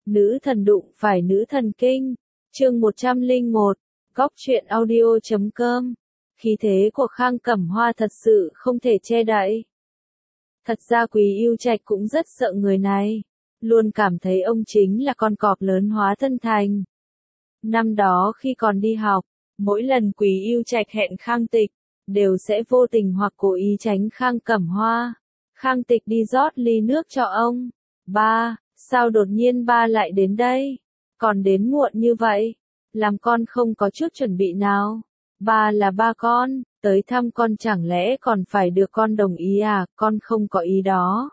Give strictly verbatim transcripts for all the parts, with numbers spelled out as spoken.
Nữ thần đụng phải nữ thần kinh. Chương một trăm lẻ một, góc truyện audio chấm com. Khí thế của Khang Cẩm Hoa thật sự không thể che đậy. Thật ra Quý Ưu Trạch cũng rất sợ người này, luôn cảm thấy ông chính là con cọp lớn hóa thân thành. Năm đó khi còn đi học, mỗi lần Quý Ưu Trạch hẹn Khang Tịch, đều sẽ vô tình hoặc cố ý tránh Khang Cẩm Hoa. Khang Tịch đi rót ly nước cho ông. Ba, sao đột nhiên ba lại đến đây? Còn đến muộn như vậy? Làm con không có chút chuẩn bị nào. Ba là ba con, tới thăm con chẳng lẽ còn phải được con đồng ý à, con không có ý đó.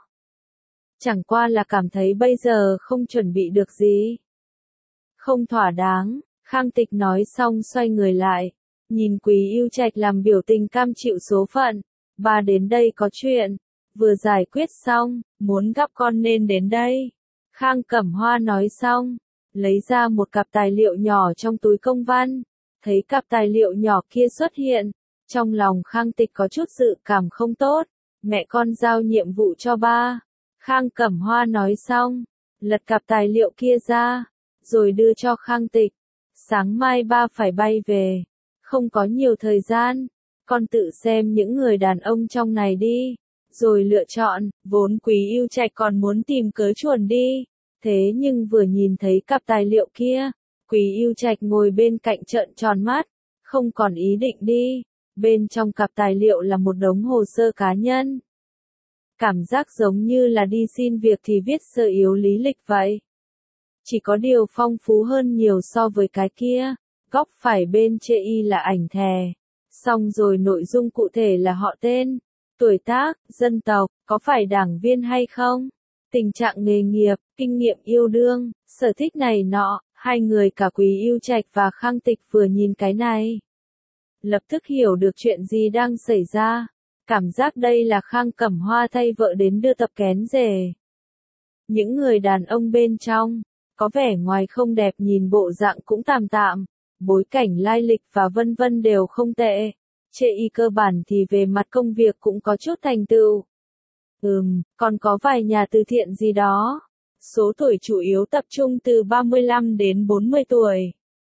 Chẳng qua là cảm thấy bây giờ không chuẩn bị được gì. Không thỏa đáng, Khang Tịch nói xong xoay người lại, nhìn Quý Ưu Trạch làm biểu tình cam chịu số phận. Ba đến đây có chuyện, vừa giải quyết xong, muốn gặp con nên đến đây. Khang Cẩm Hoa nói xong, lấy ra một cặp tài liệu nhỏ trong túi công văn. Thấy cặp tài liệu nhỏ kia xuất hiện, trong lòng Khang Tịch có chút dự cảm không tốt. Mẹ con giao nhiệm vụ cho ba. Khang Cẩm Hoa nói xong, lật cặp tài liệu kia ra, rồi đưa cho Khang Tịch. Sáng mai ba phải bay về, không có nhiều thời gian, con tự xem những người đàn ông trong này đi, rồi lựa chọn. Vốn Quý Ưu Trạch còn muốn tìm cớ chuồn đi, thế nhưng vừa nhìn thấy cặp tài liệu kia, Quý Ưu Trạch ngồi bên cạnh trợn tròn mắt, không còn ý định đi. Bên trong cặp tài liệu là một đống hồ sơ cá nhân. Cảm giác giống như là đi xin việc thì viết sơ yếu lý lịch vậy. Chỉ có điều phong phú hơn nhiều so với cái kia. Góc phải bên chê y là ảnh thẻ. Xong rồi nội dung cụ thể là họ tên, tuổi tác, dân tộc, có phải đảng viên hay không, tình trạng nghề nghiệp, kinh nghiệm yêu đương, sở thích này nọ. Hai người cả Quý Ưu Trạch và Khang Tịch vừa nhìn cái này, lập tức hiểu được chuyện gì đang xảy ra. Cảm giác đây là Khang Cẩm Hoa thay vợ đến đưa tập kén rể. Những người đàn ông bên trong, có vẻ ngoài không đẹp, nhìn bộ dạng cũng tạm tạm, bối cảnh lai lịch và vân vân đều không tệ. Chê y cơ bản thì về mặt công việc cũng có chút thành tựu. Ừm, còn có vài nhà từ thiện gì đó. Số tuổi chủ yếu tập trung từ ba mươi lăm đến bốn mươi tuổi.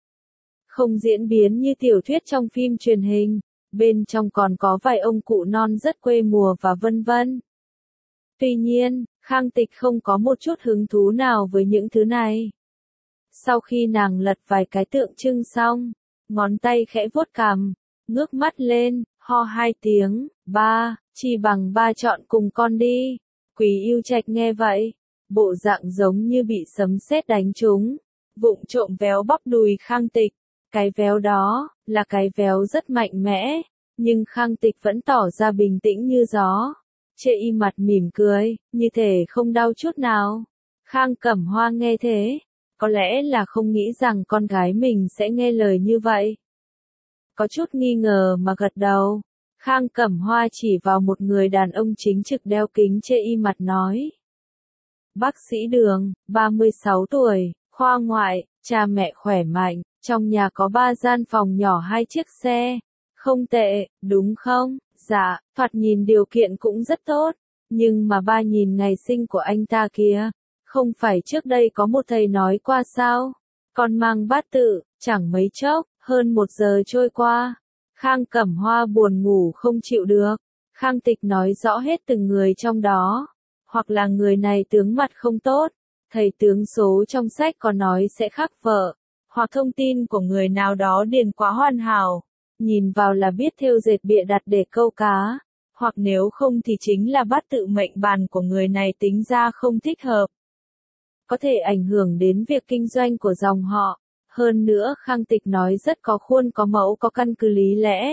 Không diễn biến như tiểu thuyết trong phim truyền hình, bên trong còn có vài ông cụ non rất quê mùa và vân vân. Tuy nhiên, Khang Tịch không có một chút hứng thú nào với những thứ này. Sau khi nàng lật vài cái tượng trưng xong, ngón tay khẽ vuốt cằm, ngước mắt lên, ho hai tiếng. Ba, chi bằng ba chọn cùng con đi. Quý Ưu Trạch nghe vậy, bộ dạng giống như bị sấm sét đánh trúng, vụng trộm véo bắp đùi Khang Tịch. Cái véo đó, là cái véo rất mạnh mẽ, nhưng Khang Tịch vẫn tỏ ra bình tĩnh như gió. Chê y mặt mỉm cười, như thể không đau chút nào. Khang Cẩm Hoa nghe thế, có lẽ là không nghĩ rằng con gái mình sẽ nghe lời như vậy. Có chút nghi ngờ mà gật đầu. Khang Cẩm Hoa chỉ vào một người đàn ông chính trực đeo kính chê y mặt nói. Bác sĩ Đường, ba mươi sáu tuổi, khoa ngoại, cha mẹ khỏe mạnh, trong nhà có ba gian phòng nhỏ hai chiếc xe. Không tệ, đúng không? Dạ, thoạt nhìn điều kiện cũng rất tốt. Nhưng mà ba nhìn ngày sinh của anh ta kìa. Không phải trước đây có một thầy nói qua sao? Con mang bát tự, chẳng mấy chốc, hơn một giờ trôi qua. Khang Cẩm Hoa buồn ngủ không chịu được. Khang Tịch nói rõ hết từng người trong đó. Hoặc là người này tướng mặt không tốt, thầy tướng số trong sách có nói sẽ khắc vợ, hoặc thông tin của người nào đó điền quá hoàn hảo, nhìn vào là biết thêu dệt bịa đặt để câu cá, hoặc nếu không thì chính là bát tự mệnh bàn của người này tính ra không thích hợp. Có thể ảnh hưởng đến việc kinh doanh của dòng họ. Hơn nữa Khang Tịch nói rất có khuôn có mẫu có căn cứ lý lẽ.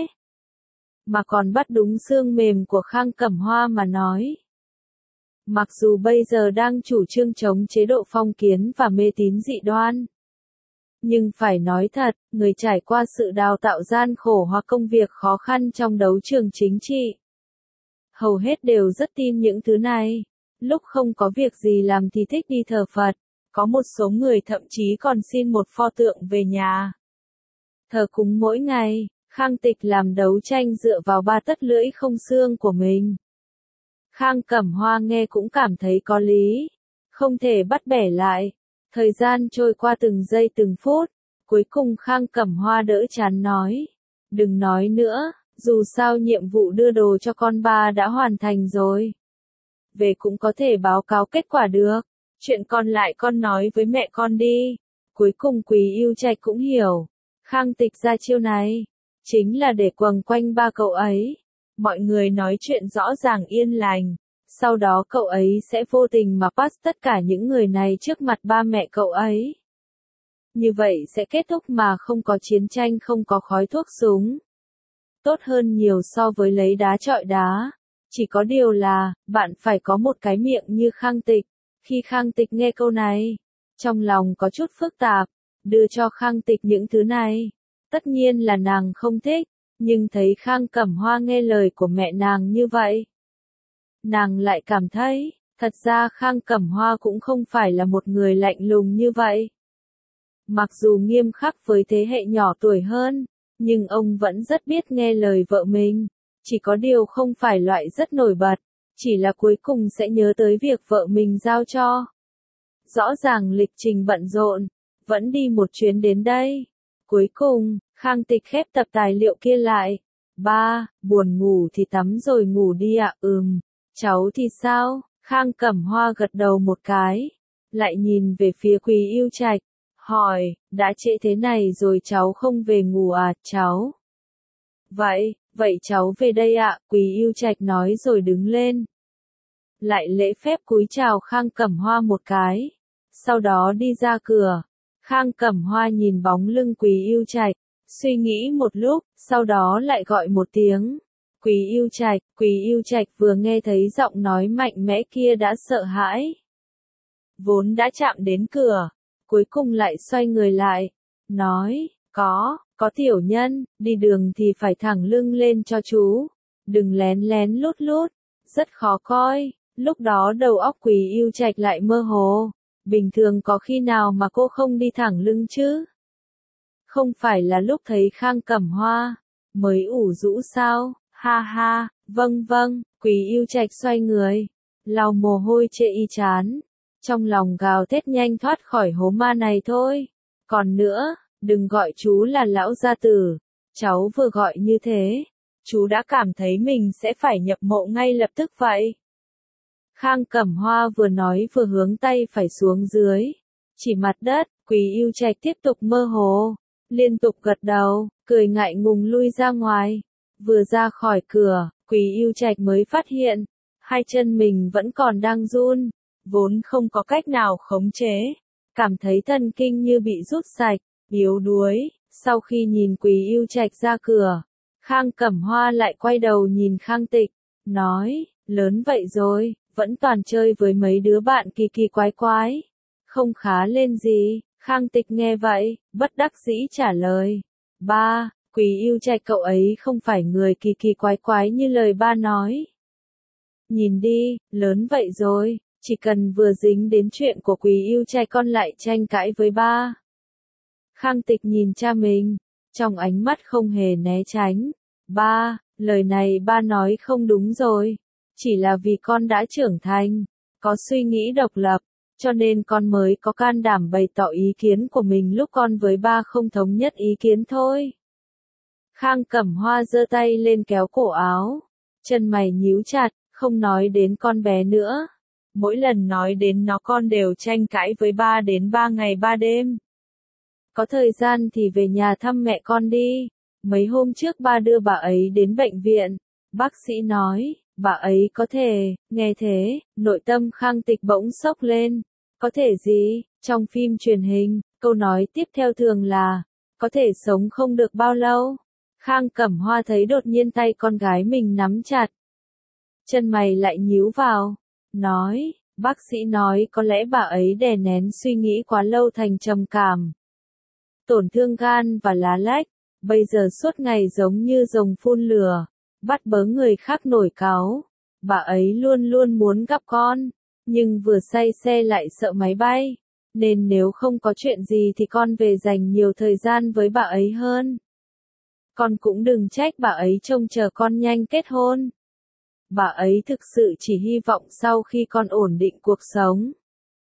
Mà còn bắt đúng xương mềm của Khang Cẩm Hoa mà nói. Mặc dù bây giờ đang chủ trương chống chế độ phong kiến và mê tín dị đoan. Nhưng phải nói thật, người trải qua sự đào tạo gian khổ hoặc công việc khó khăn trong đấu trường chính trị. Hầu hết đều rất tin những thứ này. Lúc không có việc gì làm thì thích đi thờ Phật. Có một số người thậm chí còn xin một pho tượng về nhà. Thờ cúng mỗi ngày, Khang Tịch làm đấu tranh dựa vào ba tấc lưỡi không xương của mình. Khang Cẩm Hoa nghe cũng cảm thấy có lý. Không thể bắt bẻ lại. Thời gian trôi qua từng giây từng phút, cuối cùng Khang Cẩm Hoa đỡ chán nói. Đừng nói nữa, dù sao nhiệm vụ đưa đồ cho con ba đã hoàn thành rồi. Về cũng có thể báo cáo kết quả được. Chuyện còn lại con nói với mẹ con đi. Cuối cùng Quý Yêu Trạch cũng hiểu. Khang Tịch ra chiêu này, chính là để quầng quanh ba cậu ấy. Mọi người nói chuyện rõ ràng yên lành. Sau đó cậu ấy sẽ vô tình mà pass tất cả những người này trước mặt ba mẹ cậu ấy. Như vậy sẽ kết thúc mà không có chiến tranh, không có khói thuốc súng. Tốt hơn nhiều so với lấy đá chọi đá. Chỉ có điều là, bạn phải có một cái miệng như Khang Tịch. Khi Khang Tịch nghe câu này, trong lòng có chút phức tạp, đưa cho Khang Tịch những thứ này. Tất nhiên là nàng không thích, nhưng thấy Khang Cẩm Hoa nghe lời của mẹ nàng như vậy. Nàng lại cảm thấy, thật ra Khang Cẩm Hoa cũng không phải là một người lạnh lùng như vậy. Mặc dù nghiêm khắc với thế hệ nhỏ tuổi hơn, nhưng ông vẫn rất biết nghe lời vợ mình. Chỉ có điều không phải loại rất nổi bật, chỉ là cuối cùng sẽ nhớ tới việc vợ mình giao cho. Rõ ràng lịch trình bận rộn, vẫn đi một chuyến đến đây. Cuối cùng, Khang Tịch khép tập tài liệu kia lại. Ba, buồn ngủ thì tắm rồi ngủ đi ạ. À, ừm, cháu thì sao? Khang Cẩm Hoa gật đầu một cái, lại nhìn về phía Quý Yêu Trạch, hỏi, đã trễ thế này rồi cháu không về ngủ à, cháu? Vậy, vậy cháu về đây ạ, à, Quý Yêu Trạch nói rồi đứng lên. Lại lễ phép cúi chào Khang Cẩm Hoa một cái, sau đó đi ra cửa. Khang Cẩm Hoa nhìn bóng lưng Quý Yêu Trạch, suy nghĩ một lúc, sau đó lại gọi một tiếng. Quý Yêu Trạch, Quý Yêu Trạch vừa nghe thấy giọng nói mạnh mẽ kia đã sợ hãi. Vốn đã chạm đến cửa, cuối cùng lại xoay người lại, nói, có, có tiểu nhân, đi đường thì phải thẳng lưng lên cho chú, đừng lén lén lút lút, rất khó coi. Lúc đó đầu óc Quý Yêu Trạch lại mơ hồ, bình thường có khi nào mà cô không đi thẳng lưng chứ? Không phải là lúc thấy Khang Cẩm Hoa, mới ủ rũ sao? Ha ha, vâng vâng, Quý Yêu Trạch xoay người, lau mồ hôi chệ y chán, trong lòng gào thét nhanh thoát khỏi hố ma này thôi. Còn nữa, đừng gọi chú là lão gia tử, cháu vừa gọi như thế, chú đã cảm thấy mình sẽ phải nhập mộ ngay lập tức vậy. Khang Cẩm Hoa vừa nói vừa hướng tay phải xuống dưới, chỉ mặt đất. Quý Yêu Trạch tiếp tục mơ hồ, liên tục gật đầu, cười ngại ngùng lui ra ngoài. Vừa ra khỏi cửa, Quý Yêu Trạch mới phát hiện, hai chân mình vẫn còn đang run, vốn không có cách nào khống chế, cảm thấy thần kinh như bị rút sạch, yếu đuối. Sau khi nhìn Quý Yêu Trạch ra cửa, Khang Cẩm Hoa lại quay đầu nhìn Khang Tịch, nói, lớn vậy rồi, vẫn toàn chơi với mấy đứa bạn kỳ kỳ quái quái, không khá lên gì. Khang Tịch nghe vậy, bất đắc dĩ trả lời, ba, Quý Yêu Trạch cậu ấy không phải người kỳ kỳ quái quái như lời ba nói. Nhìn đi, lớn vậy rồi, chỉ cần vừa dính đến chuyện của Quý Yêu Trạch con lại tranh cãi với ba. Khang Tịch nhìn cha mình, trong ánh mắt không hề né tránh. Ba, lời này ba nói không đúng rồi, chỉ là vì con đã trưởng thành, có suy nghĩ độc lập, cho nên con mới có can đảm bày tỏ ý kiến của mình lúc con với ba không thống nhất ý kiến thôi. Khang Cẩm Hoa giơ tay lên kéo cổ áo, chân mày nhíu chặt, không nói đến con bé nữa. Mỗi lần nói đến nó con đều tranh cãi với ba đến ba ngày ba đêm. Có thời gian thì về nhà thăm mẹ con đi. Mấy hôm trước ba đưa bà ấy đến bệnh viện. Bác sĩ nói, bà ấy có thể, nghe thế, nội tâm Khang Tịch bỗng sốc lên. Có thể gì? Trong phim truyền hình, câu nói tiếp theo thường là, có thể sống không được bao lâu. Khang Cẩm Hoa thấy đột nhiên tay con gái mình nắm chặt. Chân mày lại nhíu vào, nói, bác sĩ nói có lẽ bà ấy đè nén suy nghĩ quá lâu thành trầm cảm. Tổn thương gan và lá lách, bây giờ suốt ngày giống như rồng phun lửa, bắt bớ người khác nổi cáu. Bà ấy luôn luôn muốn gặp con, nhưng vừa say xe lại sợ máy bay, nên nếu không có chuyện gì thì con về dành nhiều thời gian với bà ấy hơn. Con cũng đừng trách bà ấy trông chờ con nhanh kết hôn. Bà ấy thực sự chỉ hy vọng sau khi con ổn định cuộc sống,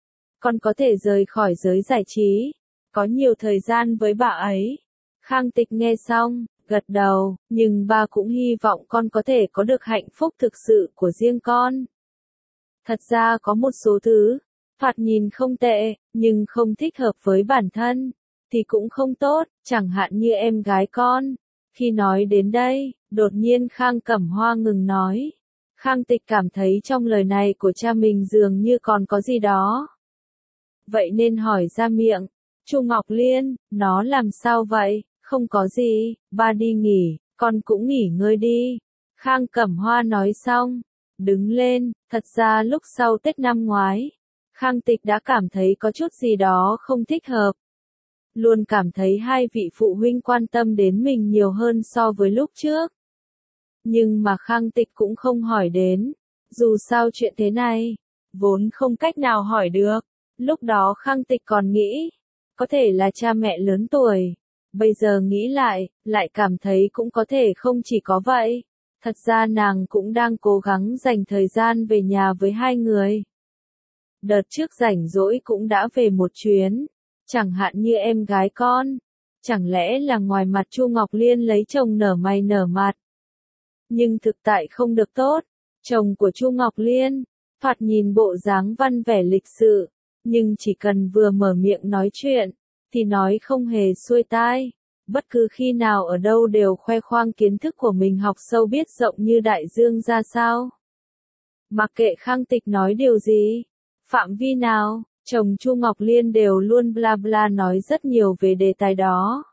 con có thể rời khỏi giới giải trí, có nhiều thời gian với bà ấy. Khang Tịch nghe xong, gật đầu, nhưng ba cũng hy vọng con có thể có được hạnh phúc thực sự của riêng con. Thật ra có một số thứ, thoạt nhìn không tệ, nhưng không thích hợp với bản thân, thì cũng không tốt, chẳng hạn như em gái con. Khi nói đến đây, đột nhiên Khang Cẩm Hoa ngừng nói. Khang Tịch cảm thấy trong lời này của cha mình dường như còn có gì đó. Vậy nên hỏi ra miệng, Chu Ngọc Liên, nó làm sao vậy? Không có gì, ba đi nghỉ, con cũng nghỉ ngơi đi. Khang Cẩm Hoa nói xong, đứng lên, thật ra lúc sau Tết năm ngoái, Khang Tịch đã cảm thấy có chút gì đó không thích hợp. Luôn cảm thấy hai vị phụ huynh quan tâm đến mình nhiều hơn so với lúc trước. Nhưng mà Khang Tịch cũng không hỏi đến, dù sao chuyện thế này, vốn không cách nào hỏi được. Lúc đó Khang Tịch còn nghĩ, có thể là cha mẹ lớn tuổi. Bây giờ nghĩ lại, lại cảm thấy cũng có thể không chỉ có vậy. Thật ra nàng cũng đang cố gắng dành thời gian về nhà với hai người. Đợt trước rảnh rỗi cũng đã về một chuyến, chẳng hạn như em gái con. Chẳng lẽ là ngoài mặt Chu Ngọc Liên lấy chồng nở mày nở mặt. Nhưng thực tại không được tốt, chồng của Chu Ngọc Liên, thoạt nhìn bộ dáng văn vẻ lịch sự, nhưng chỉ cần vừa mở miệng nói chuyện, thì nói không hề xuôi tai. Bất cứ khi nào ở đâu đều khoe khoang kiến thức của mình học sâu biết rộng như đại dương ra sao. Mặc kệ Khang Tịch nói điều gì, phạm vi nào, chồng Chu Ngọc Liên đều luôn bla bla nói rất nhiều về đề tài đó.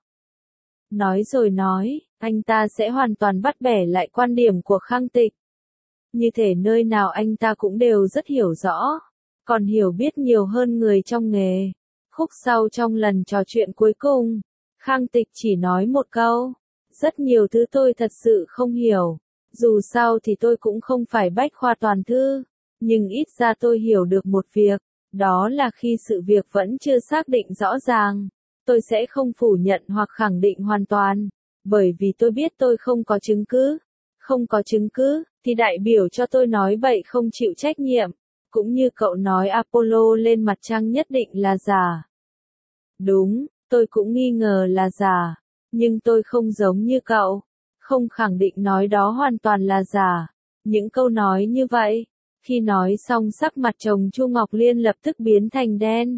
Nói rồi nói, anh ta sẽ hoàn toàn bắt bẻ lại quan điểm của Khang Tịch. Như thể nơi nào anh ta cũng đều rất hiểu rõ, còn hiểu biết nhiều hơn người trong nghề. Khúc sau trong lần trò chuyện cuối cùng, Khang Tịch chỉ nói một câu, rất nhiều thứ tôi thật sự không hiểu, dù sao thì tôi cũng không phải bách khoa toàn thư, nhưng ít ra tôi hiểu được một việc, đó là khi sự việc vẫn chưa xác định rõ ràng, tôi sẽ không phủ nhận hoặc khẳng định hoàn toàn, bởi vì tôi biết tôi không có chứng cứ, không có chứng cứ, thì đại biểu cho tôi nói bậy không chịu trách nhiệm, cũng như cậu nói Apollo lên mặt trăng nhất định là giả. Đúng, tôi cũng nghi ngờ là giả, nhưng tôi không giống như cậu, không khẳng định nói đó hoàn toàn là giả. Những câu nói như vậy, khi nói xong sắc mặt chồng Chu Ngọc Liên lập tức biến thành đen.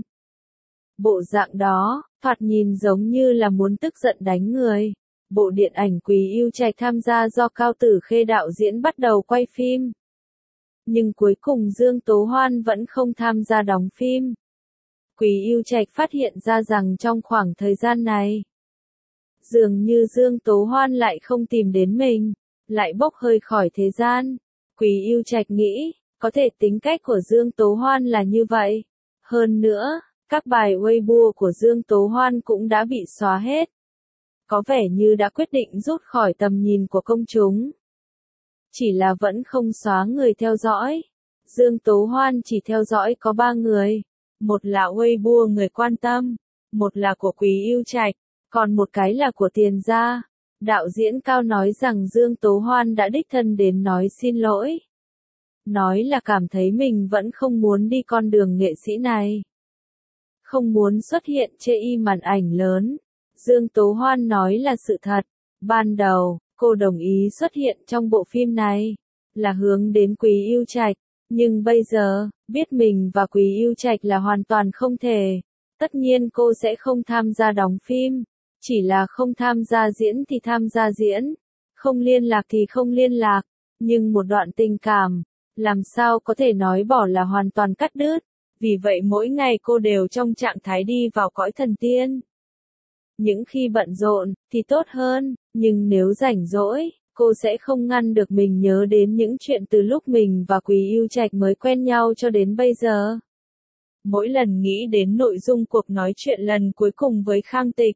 Bộ dạng đó, thoạt nhìn giống như là muốn tức giận đánh người. Bộ điện ảnh Quý Yêu Trạch tham gia do Cao Tử Khê đạo diễn bắt đầu quay phim. Nhưng cuối cùng Dương Tố Hoan vẫn không tham gia đóng phim. Quý Yêu Trạch phát hiện ra rằng trong khoảng thời gian này, dường như Dương Tố Hoan lại không tìm đến mình, lại bốc hơi khỏi thế gian. Quý Yêu Trạch nghĩ, có thể tính cách của Dương Tố Hoan là như vậy. Hơn nữa, các bài Weibo của Dương Tố Hoan cũng đã bị xóa hết. Có vẻ như đã quyết định rút khỏi tầm nhìn của công chúng. Chỉ là vẫn không xóa người theo dõi. Dương Tố Hoan chỉ theo dõi có ba người. Một là Weibo người quan tâm, một là của Quý Yêu Trạch, còn một cái là của Tiền Gia. Đạo diễn Cao nói rằng Dương Tố Hoan đã đích thân đến nói xin lỗi. Nói là cảm thấy mình vẫn không muốn đi con đường nghệ sĩ này. Không muốn xuất hiện trên y màn ảnh lớn. Dương Tố Hoan nói là sự thật. Ban đầu, cô đồng ý xuất hiện trong bộ phim này, là hướng đến Quý Yêu Trạch. Nhưng bây giờ, biết mình và Quý Yêu Trạch là hoàn toàn không thể. Tất nhiên cô sẽ không tham gia đóng phim. Chỉ là không tham gia diễn thì tham gia diễn. Không liên lạc thì không liên lạc. Nhưng một đoạn tình cảm, làm sao có thể nói bỏ là hoàn toàn cắt đứt. Vì vậy mỗi ngày cô đều trong trạng thái đi vào cõi thần tiên. Những khi bận rộn, thì tốt hơn, nhưng nếu rảnh rỗi, cô sẽ không ngăn được mình nhớ đến những chuyện từ lúc mình và Quý Yêu Trạch mới quen nhau cho đến bây giờ. Mỗi lần nghĩ đến nội dung cuộc nói chuyện lần cuối cùng với Khang Tịch,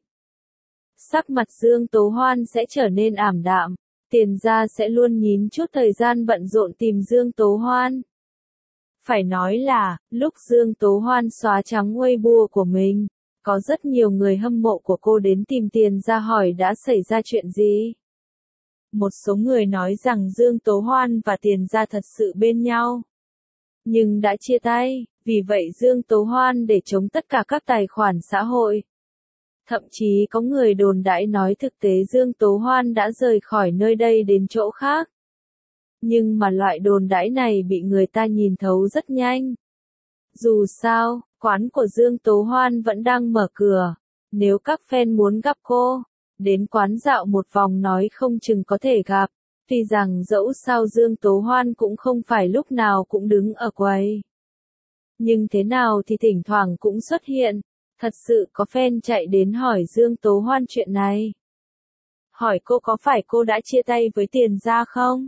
sắc mặt Dương Tố Hoan sẽ trở nên ảm đạm. Tiền Gia sẽ luôn nhín chút thời gian bận rộn tìm Dương Tố Hoan. Phải nói là, lúc Dương Tố Hoan xóa trắng Weibo của mình, có rất nhiều người hâm mộ của cô đến tìm Tiền Gia hỏi đã xảy ra chuyện gì. Một số người nói rằng Dương Tố Hoan và Tiền Gia thật sự bên nhau, nhưng đã chia tay, Vì vậy Dương Tố Hoan để chống tất cả các tài khoản xã hội. Thậm chí có người đồn đãi nói thực tế Dương Tố Hoan đã rời khỏi nơi đây đến chỗ khác. Nhưng mà loại đồn đãi này bị người ta nhìn thấu rất nhanh. Dù sao, quán của Dương Tố Hoan vẫn đang mở cửa. Nếu các fan muốn gặp cô, đến quán dạo một vòng nói không chừng có thể gặp. Tuy rằng dẫu sao Dương Tố Hoan cũng không phải lúc nào cũng đứng ở quầy. Nhưng thế nào thì thỉnh thoảng cũng xuất hiện. Thật sự có fan chạy đến hỏi Dương Tố Hoan chuyện này. Hỏi cô có phải cô đã chia tay với Tiền Gia không?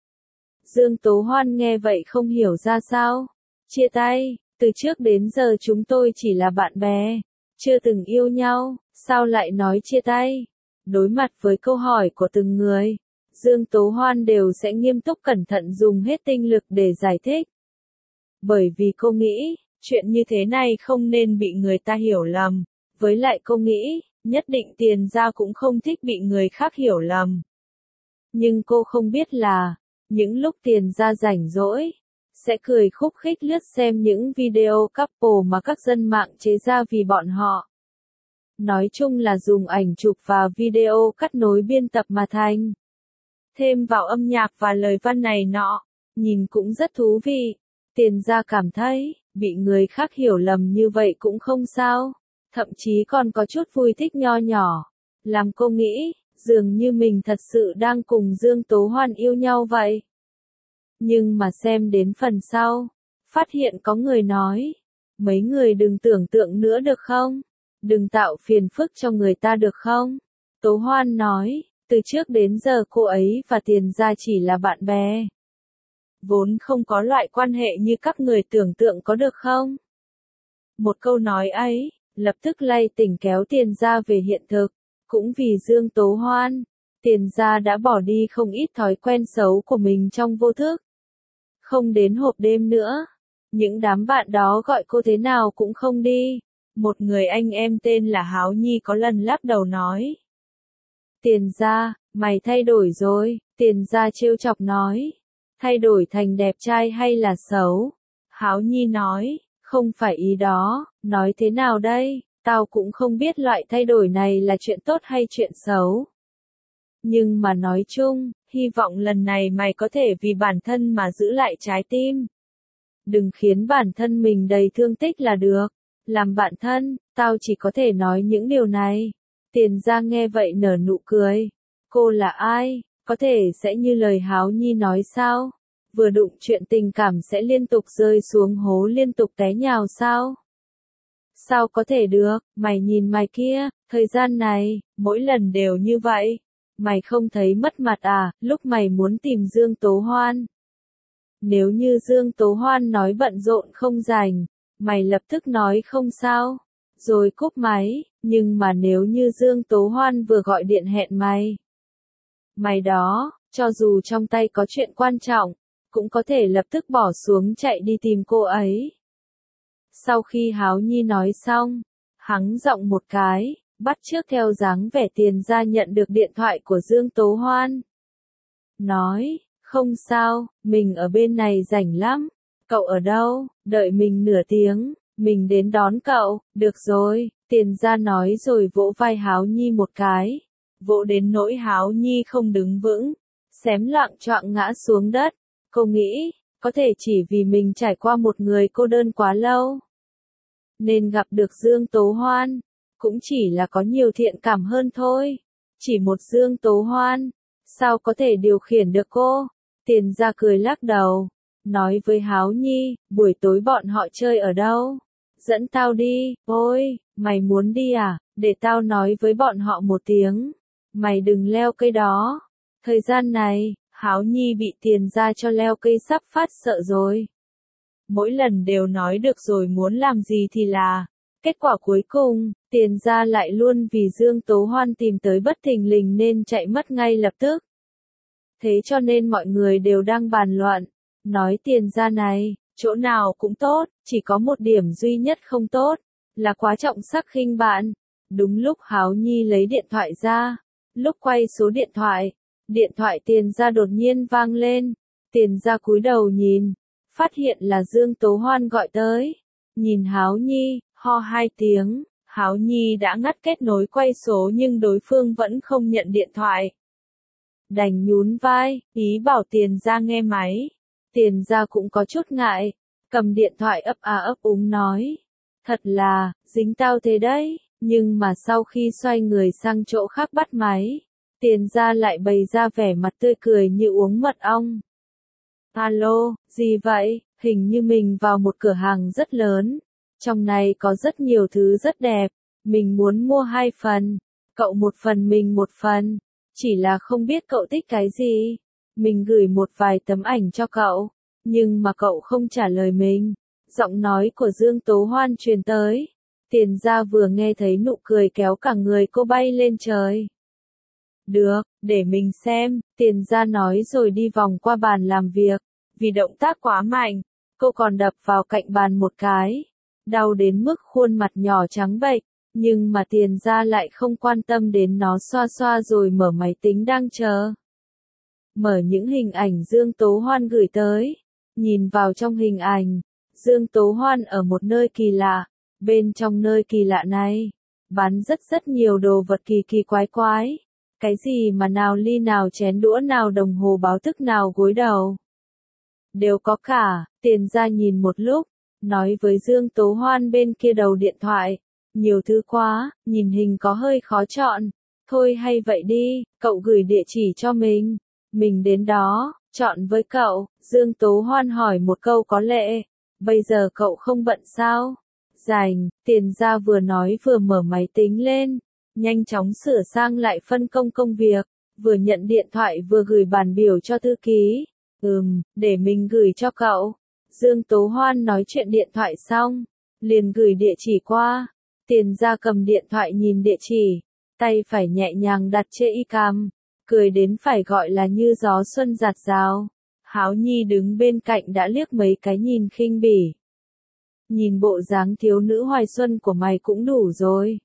Dương Tố Hoan nghe vậy không hiểu ra sao. Chia tay, từ trước đến giờ chúng tôi chỉ là bạn bè, chưa từng yêu nhau, sao lại nói chia tay? Đối mặt với câu hỏi của từng người, Dương Tố Hoan đều sẽ nghiêm túc cẩn thận dùng hết tinh lực để giải thích. Bởi vì cô nghĩ, chuyện như thế này không nên bị người ta hiểu lầm, với lại cô nghĩ, nhất định Tiền Gia cũng không thích bị người khác hiểu lầm. Nhưng cô không biết là, những lúc Tiền Gia rảnh rỗi, sẽ cười khúc khích lướt xem những video couple mà các dân mạng chế ra vì bọn họ. Nói chung là dùng ảnh chụp và video cắt nối biên tập mà thành. Thêm vào âm nhạc và lời văn này nọ, nhìn cũng rất thú vị. Tiền Gia cảm thấy, bị người khác hiểu lầm như vậy cũng không sao. Thậm chí còn có chút vui thích nho nhỏ. Làm cô nghĩ, dường như mình thật sự đang cùng Dương Tố Hoan yêu nhau vậy. Nhưng mà xem đến phần sau, phát hiện có người nói, mấy người đừng tưởng tượng nữa được không? Đừng tạo phiền phức cho người ta được không? Tố Hoan nói, từ trước đến giờ cô ấy và Tiền Gia chỉ là bạn bè. Vốn không có loại quan hệ như các người tưởng tượng có được không? Một câu nói ấy, lập tức lay tỉnh kéo Tiền Gia về hiện thực. Cũng vì Dương Tố Hoan, Tiền Gia đã bỏ đi không ít thói quen xấu của mình trong vô thức. Không đến hộp đêm nữa. Những đám bạn đó gọi cô thế nào cũng không đi. Một người anh em tên là Háo Nhi có lần lắc đầu nói. Tiền Gia, mày thay đổi rồi. Tiền Gia trêu chọc nói. Thay đổi thành đẹp trai hay là xấu? Háo Nhi nói, không phải ý đó, nói thế nào đây? Tao cũng không biết loại thay đổi này là chuyện tốt hay chuyện xấu. Nhưng mà nói chung, hy vọng lần này mày có thể vì bản thân mà giữ lại trái tim. Đừng khiến bản thân mình đầy thương tích là được. Làm bạn thân, tao chỉ có thể nói những điều này. Tiền Gia nghe vậy nở nụ cười. Cô là ai? Có thể sẽ như lời Háo Nhi nói sao? Vừa đụng chuyện tình cảm sẽ liên tục rơi xuống hố liên tục té nhào sao? Sao có thể được, mày nhìn mày kia, thời gian này, mỗi lần đều như vậy. Mày không thấy mất mặt à, lúc mày muốn tìm Dương Tố Hoan. Nếu như Dương Tố Hoan nói bận rộn không rảnh, mày lập tức nói không sao, rồi cúp máy, nhưng mà nếu như Dương Tố Hoan vừa gọi điện hẹn mày. Mày đó, cho dù trong tay có chuyện quan trọng, cũng có thể lập tức bỏ xuống chạy đi tìm cô ấy. Sau khi Háo Nhi nói xong, hắng giọng một cái, bắt chước theo dáng vẻ Tiền Gia nhận được điện thoại của Dương Tố Hoan. Nói, không sao, mình ở bên này rảnh lắm. Cậu ở đâu? Đợi mình nửa tiếng, mình đến đón cậu. Được rồi, Tiền Gia nói rồi vỗ vai Háo Nhi một cái. Vỗ đến nỗi Háo Nhi không đứng vững, xém loạng choạng ngã xuống đất. Cô nghĩ, có thể chỉ vì mình trải qua một người cô đơn quá lâu, nên gặp được Dương Tố Hoan, cũng chỉ là có nhiều thiện cảm hơn thôi. Chỉ một Dương Tố Hoan, sao có thể điều khiển được cô? Tiền Gia cười lắc đầu, nói với Háo Nhi, buổi tối bọn họ chơi ở đâu? Dẫn tao đi. Ôi, mày muốn đi à? Để tao nói với bọn họ một tiếng. Mày đừng leo cây đó. Thời gian này, Háo Nhi bị Tiền Gia cho leo cây sắp phát sợ rồi. Mỗi lần đều nói được rồi muốn làm gì thì là. Kết quả cuối cùng, Tiền Gia lại luôn vì Dương Tố Hoan tìm tới bất thình lình nên chạy mất ngay lập tức. Thế cho nên mọi người đều đang bàn luận. Nói Tiền Gia này, chỗ nào cũng tốt, chỉ có một điểm duy nhất không tốt, là quá trọng sắc khinh bạn. Đúng lúc Háo Nhi lấy điện thoại ra, lúc quay số điện thoại, điện thoại Tiền Gia đột nhiên vang lên. Tiền Gia cúi đầu nhìn, phát hiện là Dương Tố Hoan gọi tới. nhìn Háo Nhi, ho hai tiếng, Háo Nhi đã ngắt kết nối quay số nhưng đối phương vẫn không nhận điện thoại. Đành nhún vai, ý bảo Tiền Gia nghe máy. Tiền Gia cũng có chút ngại, cầm điện thoại ấp a ấp úng nói. Thật là, dính tao thế đấy, nhưng mà sau khi xoay người sang chỗ khác bắt máy, Tiền Gia lại bày ra vẻ mặt tươi cười như uống mật ong. Alo, gì vậy? Hình như mình vào một cửa hàng rất lớn. Trong này có rất nhiều thứ rất đẹp. Mình muốn mua hai phần. Cậu một phần mình một phần. Chỉ là không biết cậu thích cái gì. Mình gửi một vài tấm ảnh cho cậu. Nhưng mà cậu không trả lời mình. Giọng nói của Dương Tố Hoan truyền tới. Tiền Gia vừa nghe thấy nụ cười kéo cả người cô bay lên trời. Được, để mình xem, Tiền Gia nói rồi đi vòng qua bàn làm việc. Vì động tác quá mạnh, cô còn đập vào cạnh bàn một cái. Đau đến mức khuôn mặt nhỏ trắng bệch, nhưng mà Tiền Gia lại không quan tâm đến nó, xoa xoa rồi mở máy tính đang chờ. Mở những hình ảnh Dương Tố Hoan gửi tới. Nhìn vào trong hình ảnh, Dương Tố Hoan ở một nơi kỳ lạ. Bên trong nơi kỳ lạ này, bán rất rất nhiều đồ vật kỳ kỳ quái quái. Cái gì mà nào ly nào chén đũa nào đồng hồ báo thức nào gối đầu. Đều có cả. Tiền Gia nhìn một lúc, nói với Dương Tố Hoan bên kia đầu điện thoại. Nhiều thứ quá, nhìn hình có hơi khó chọn. Thôi hay vậy đi, cậu gửi địa chỉ cho mình. Mình đến đó, chọn với cậu. Dương Tố Hoan hỏi một câu có lệ. Bây giờ cậu không bận sao? Rảnh. Tiền Gia vừa nói vừa mở máy tính lên. Nhanh chóng sửa sang lại phân công công việc. Vừa nhận điện thoại vừa gửi bản biểu cho thư ký. Ừm, để mình gửi cho cậu. Dương Tố Hoan nói chuyện điện thoại xong, liền gửi địa chỉ qua. Tiền Gia cầm điện thoại nhìn địa chỉ, tay phải nhẹ nhàng đặt trên y cam, cười đến phải gọi là như gió xuân giạt rào. Háo Nhi đứng bên cạnh đã liếc mấy cái nhìn khinh bỉ. Nhìn bộ dáng thiếu nữ hoài xuân của mày cũng đủ rồi.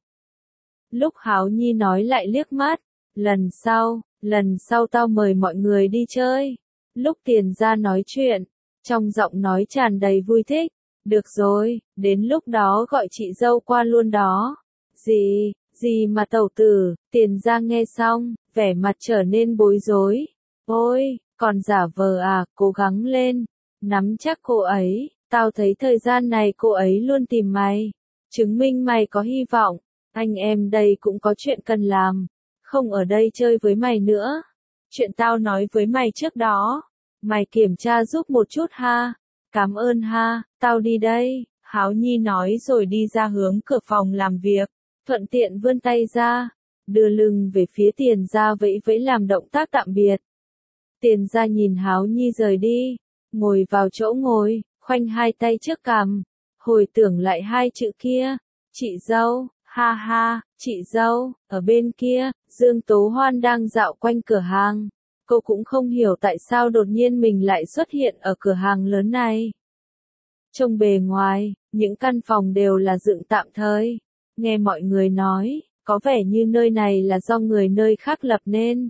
Lúc Háo Nhi nói lại liếc mắt, lần sau, lần sau tao mời mọi người đi chơi. Lúc Tiền Gia nói chuyện, trong giọng nói tràn đầy vui thích. Được rồi, đến lúc đó gọi chị dâu qua luôn đó. Gì, gì mà tẩu tử? Tiền Gia nghe xong, vẻ mặt trở nên bối rối. Ôi, còn giả vờ à, cố gắng lên. Nắm chắc cô ấy, tao thấy thời gian này cô ấy luôn tìm mày. Chứng minh mày có hy vọng. Anh em đây cũng có chuyện cần làm. Không ở đây chơi với mày nữa. Chuyện tao nói với mày trước đó. Mày kiểm tra giúp một chút ha. Cảm ơn ha, tao đi đây. Háo Nhi nói rồi đi ra hướng cửa phòng làm việc. Thuận tiện vươn tay ra. Đưa lưng về phía Tiền Gia vẫy vẫy làm động tác tạm biệt. Tiền Gia nhìn Háo Nhi rời đi. Ngồi vào chỗ ngồi, khoanh hai tay trước cằm. Hồi tưởng lại hai chữ kia. Chị dâu, ha ha, chị dâu. Ở bên kia, Dương Tố Hoan đang dạo quanh cửa hàng. Cô cũng không hiểu tại sao đột nhiên mình lại xuất hiện ở cửa hàng lớn này. Trông bề ngoài, những căn phòng đều là dựng tạm thời. Nghe mọi người nói, có vẻ như nơi này là do người nơi khác lập nên.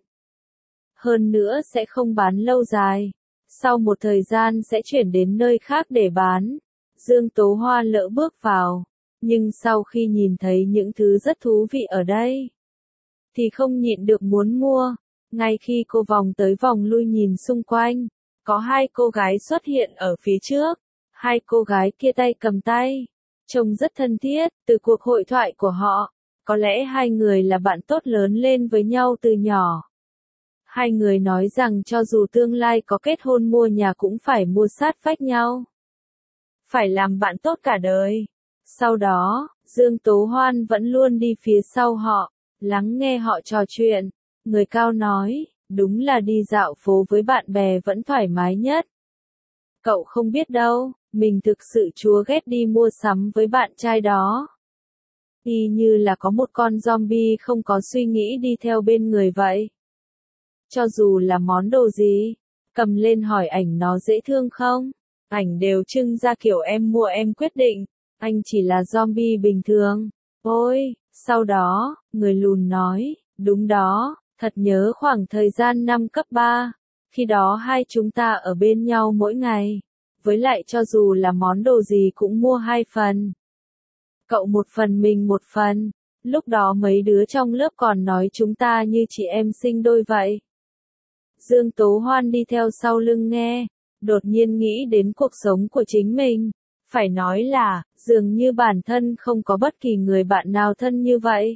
Hơn nữa sẽ không bán lâu dài. Sau một thời gian sẽ chuyển đến nơi khác để bán. Dương Tố Hoa lỡ bước vào. Nhưng sau khi nhìn thấy những thứ rất thú vị ở đây, thì không nhịn được muốn mua. Ngay khi cô vòng tới vòng lui nhìn xung quanh, có hai cô gái xuất hiện ở phía trước. Hai cô gái kia tay cầm tay, trông rất thân thiết. Từ cuộc hội thoại của họ, có lẽ hai người là bạn tốt lớn lên với nhau từ nhỏ. Hai người nói rằng cho dù tương lai có kết hôn mua nhà cũng phải mua sát vách nhau. Phải làm bạn tốt cả đời. Sau đó, Dương Tố Hoan vẫn luôn đi phía sau họ, lắng nghe họ trò chuyện. Người cao nói, đúng là đi dạo phố với bạn bè vẫn thoải mái nhất. Cậu không biết đâu, mình thực sự chúa ghét đi mua sắm với bạn trai đó. Y như là có một con zombie không có suy nghĩ đi theo bên người vậy. Cho dù là món đồ gì, cầm lên hỏi ảnh nó dễ thương không? Ảnh đều trưng ra kiểu em mua em quyết định, anh chỉ là zombie bình thường. Ôi, sau đó, người lùn nói, đúng đó, thật nhớ khoảng thời gian năm cấp ba. Khi đó hai chúng ta ở bên nhau mỗi ngày. với lại cho dù là món đồ gì cũng mua hai phần. Cậu một phần mình một phần, lúc đó mấy đứa trong lớp còn nói chúng ta như chị em sinh đôi vậy. Dương Tố Hoan đi theo sau lưng nghe, đột nhiên nghĩ đến cuộc sống của chính mình. Phải nói là, dường như bản thân không có bất kỳ người bạn nào thân như vậy.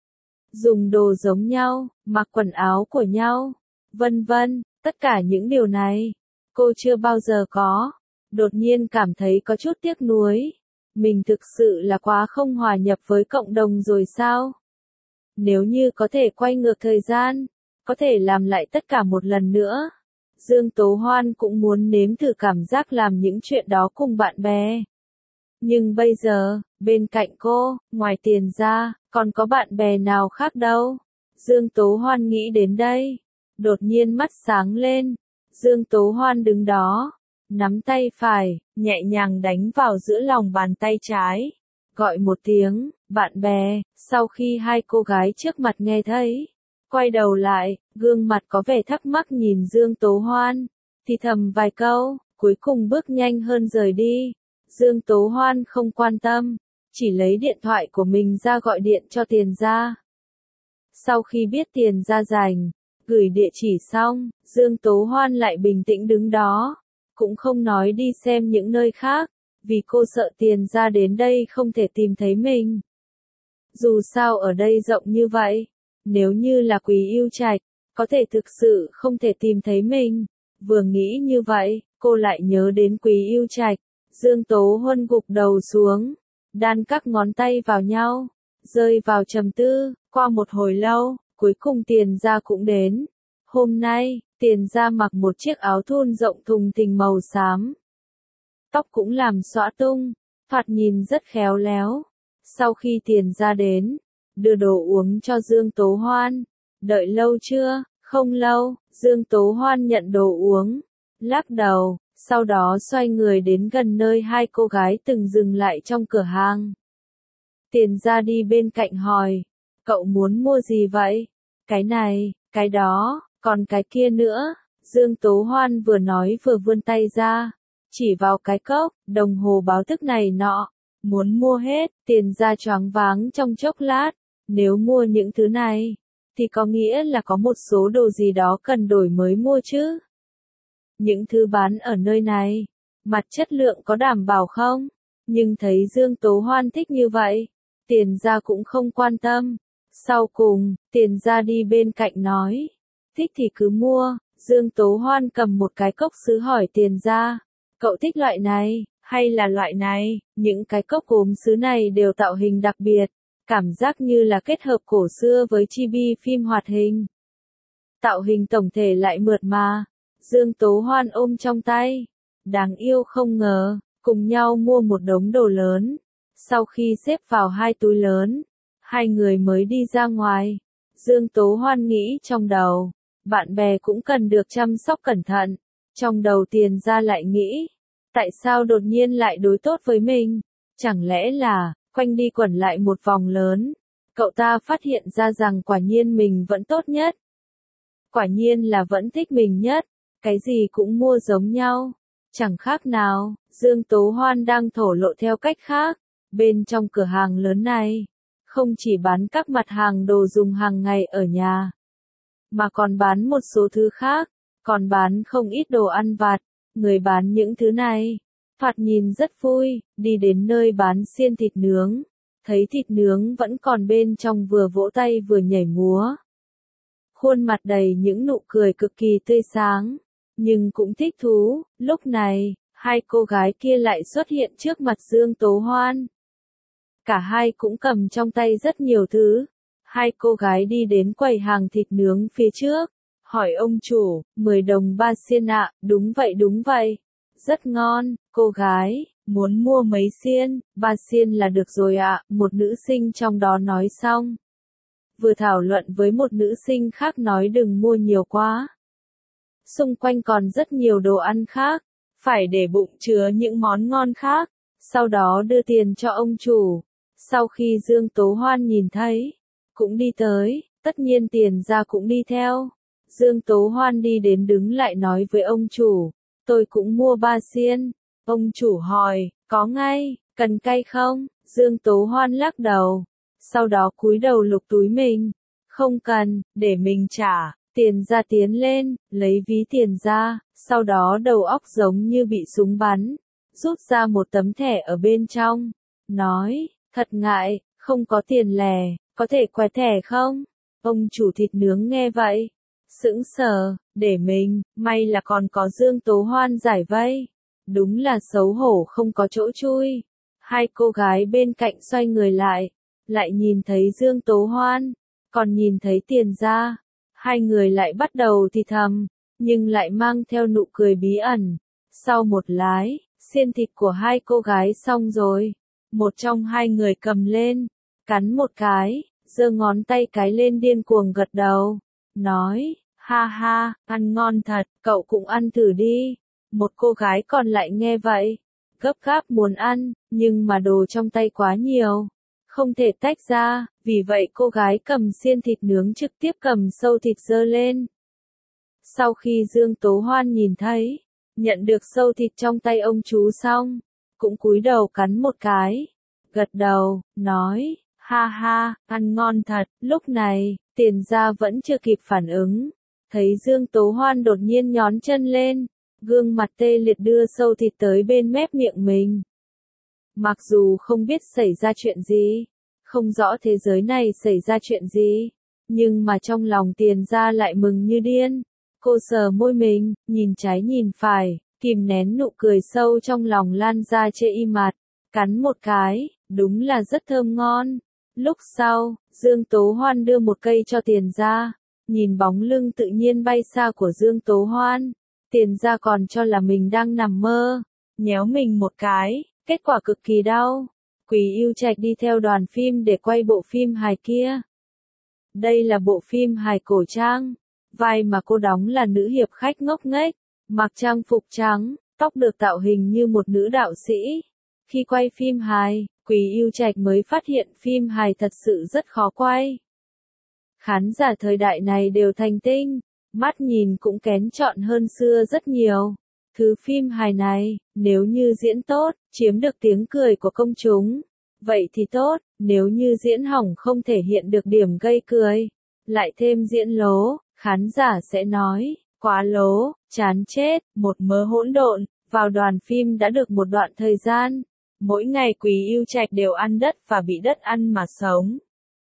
Dùng đồ giống nhau, mặc quần áo của nhau, vân vân, tất cả những điều này, cô chưa bao giờ có. Đột nhiên cảm thấy có chút tiếc nuối. Mình thực sự là quá không hòa nhập với cộng đồng rồi sao? Nếu như có thể quay ngược thời gian, có thể làm lại tất cả một lần nữa. Dương Tố Hoan cũng muốn nếm thử cảm giác làm những chuyện đó cùng bạn bè. Nhưng bây giờ, bên cạnh cô, ngoài Tiền ra, còn có bạn bè nào khác đâu. Dương Tố Hoan nghĩ đến đây. Đột nhiên mắt sáng lên. Dương Tố Hoan đứng đó, nắm tay phải, nhẹ nhàng đánh vào giữa lòng bàn tay trái. Gọi một tiếng, bạn bè, sau khi hai cô gái trước mặt nghe thấy. Quay đầu lại, gương mặt có vẻ thắc mắc nhìn Dương Tố Hoan, thì thầm vài câu, cuối cùng bước nhanh hơn rời đi. Dương Tố Hoan không quan tâm, chỉ lấy điện thoại của mình ra gọi điện cho Tiền ra. Sau khi biết Tiền ra rảnh, gửi địa chỉ xong, Dương Tố Hoan lại bình tĩnh đứng đó, cũng không nói đi xem những nơi khác, vì cô sợ Tiền ra đến đây không thể tìm thấy mình. Dù sao ở đây rộng như vậy, nếu như là Quý Yêu Trạch, có thể thực sự không thể tìm thấy mình. Vừa nghĩ như vậy, cô lại nhớ đến Quý Yêu Trạch. Dương Tố Huân gục đầu xuống, đan các ngón tay vào nhau, rơi vào trầm tư. Qua một hồi lâu, cuối cùng Tiền ra cũng đến. Hôm nay, Tiền ra mặc một chiếc áo thun rộng thùng thình màu xám. Tóc cũng làm xõa tung, thoạt nhìn rất khéo léo. Sau khi Tiền ra đến, đưa đồ uống cho Dương Tố Hoan. Đợi lâu chưa? Không lâu. Dương Tố Hoan nhận đồ uống, lắc đầu, sau đó xoay người đến gần nơi hai cô gái từng dừng lại trong cửa hàng. Tiền ra đi bên cạnh hỏi, cậu muốn mua gì vậy? Cái này, cái đó, còn cái kia nữa. Dương Tố Hoan vừa nói vừa vươn tay ra, chỉ vào cái cốc, đồng hồ báo thức này nọ. Muốn mua hết. Tiền ra choáng váng trong chốc lát. Nếu mua những thứ này, thì có nghĩa là có một số đồ gì đó cần đổi mới mua chứ. Những thứ bán ở nơi này, mặt chất lượng có đảm bảo không? Nhưng thấy Dương Tố Hoan thích như vậy, Tiền ra cũng không quan tâm. Sau cùng, Tiền ra đi bên cạnh nói, thích thì cứ mua. Dương Tố Hoan cầm một cái cốc sứ hỏi Tiền ra, cậu thích loại này, hay là loại này? Những cái cốc gốm sứ này đều tạo hình đặc biệt, cảm giác như là kết hợp cổ xưa với chibi phim hoạt hình. Tạo hình tổng thể lại mượt mà. Dương Tố Hoan ôm trong tay. Đáng yêu không ngờ, cùng nhau mua một đống đồ lớn. Sau khi xếp vào hai túi lớn, hai người mới đi ra ngoài. Dương Tố Hoan nghĩ trong đầu, bạn bè cũng cần được chăm sóc cẩn thận. Trong đầu Tiền ra lại nghĩ, tại sao đột nhiên lại đối tốt với mình? Chẳng lẽ là, quanh đi quẩn lại một vòng lớn, cậu ta phát hiện ra rằng quả nhiên mình vẫn tốt nhất. Quả nhiên là vẫn thích mình nhất, cái gì cũng mua giống nhau, chẳng khác nào. Dương Tố Hoan đang thổ lộ theo cách khác, bên trong cửa hàng lớn này, không chỉ bán các mặt hàng đồ dùng hàng ngày ở nhà, mà còn bán một số thứ khác, còn bán không ít đồ ăn vặt. Người bán những thứ này, thoạt nhìn rất vui, đi đến nơi bán xiên thịt nướng, thấy thịt nướng vẫn còn bên trong vừa vỗ tay vừa nhảy múa. Khuôn mặt đầy những nụ cười cực kỳ tươi sáng, nhưng cũng thích thú. Lúc này, hai cô gái kia lại xuất hiện trước mặt Dương Tố Hoan. Cả hai cũng cầm trong tay rất nhiều thứ. Hai cô gái đi đến quầy hàng thịt nướng phía trước, hỏi ông chủ, mười đồng ba xiên ạ. Đúng vậy đúng vậy. Rất ngon, cô gái, muốn mua mấy xiên? Ba xiên là được rồi ạ, một nữ sinh trong đó nói xong. Vừa thảo luận với một nữ sinh khác nói đừng mua nhiều quá. Xung quanh còn rất nhiều đồ ăn khác, phải để bụng chứa những món ngon khác, sau đó đưa tiền cho ông chủ. Sau khi Dương Tố Hoan nhìn thấy, cũng đi tới, tất nhiên Tiền ra cũng đi theo. Dương Tố Hoan đi đến đứng lại nói với ông chủ, tôi cũng mua ba xiên. Ông chủ hỏi, có ngay, cần cay không? Dương Tố Hoan lắc đầu. Sau đó cúi đầu lục túi mình. Không cần, để mình trả. Tiền ra tiến lên, lấy ví tiền ra, sau đó đầu óc giống như bị súng bắn. Rút ra một tấm thẻ ở bên trong. Nói, thật ngại, không có tiền lẻ, có thể quẹt thẻ không? Ông chủ thịt nướng nghe vậy. Sững sờ, để mình, may là còn có Dương Tố Hoan giải vây. Đúng là xấu hổ không có chỗ chui. Hai cô gái bên cạnh xoay người lại, lại nhìn thấy Dương Tố Hoan, còn nhìn thấy tiền ra. Hai người lại bắt đầu thì thầm, nhưng lại mang theo nụ cười bí ẩn. Sau một lái, xiên thịt của hai cô gái xong rồi. Một trong hai người cầm lên, cắn một cái, giơ ngón tay cái lên điên cuồng gật đầu. Nói, ha ha, ăn ngon thật, cậu cũng ăn thử đi. Một cô gái còn lại nghe vậy, gấp gáp muốn ăn, nhưng mà đồ trong tay quá nhiều. Không thể tách ra, vì vậy cô gái cầm xiên thịt nướng trực tiếp cầm sâu thịt giơ lên. Sau khi Dương Tố Hoan nhìn thấy, nhận được sâu thịt trong tay ông chú xong, cũng cúi đầu cắn một cái, gật đầu, nói, ha ha, ăn ngon thật. Lúc này, Tiền Gia vẫn chưa kịp phản ứng, thấy Dương Tố Hoan đột nhiên nhón chân lên, gương mặt tê liệt đưa sâu thịt tới bên mép miệng mình. Mặc dù không biết xảy ra chuyện gì, không rõ thế giới này xảy ra chuyện gì, nhưng mà trong lòng Tiền Gia lại mừng như điên. Cô sờ môi mình, nhìn trái nhìn phải, kìm nén nụ cười sâu trong lòng lan ra chê y mặt, cắn một cái, đúng là rất thơm ngon. Lúc sau, Dương Tố Hoan đưa một cây cho Tiền Gia, nhìn bóng lưng tự nhiên bay xa của Dương Tố Hoan, Tiền Gia còn cho là mình đang nằm mơ, nhéo mình một cái, kết quả cực kỳ đau. Quý Yêu Trạch đi theo đoàn phim để quay bộ phim hài kia. Đây là bộ phim hài cổ trang, vai mà cô đóng là nữ hiệp khách ngốc nghếch, mặc trang phục trắng, tóc được tạo hình như một nữ đạo sĩ. Khi quay phim hài, Quý Yêu Trạch mới phát hiện phim hài thật sự rất khó quay. Khán giả thời đại này đều thành tinh, mắt nhìn cũng kén chọn hơn xưa rất nhiều. Thứ phim hài này, nếu như diễn tốt, chiếm được tiếng cười của công chúng, vậy thì tốt, nếu như diễn hỏng không thể hiện được điểm gây cười, lại thêm diễn lố, khán giả sẽ nói, quá lố, chán chết, một mớ hỗn độn. Vào đoàn phim đã được một đoạn thời gian, mỗi ngày Quý Yêu Trạch đều ăn đất và bị đất ăn mà sống.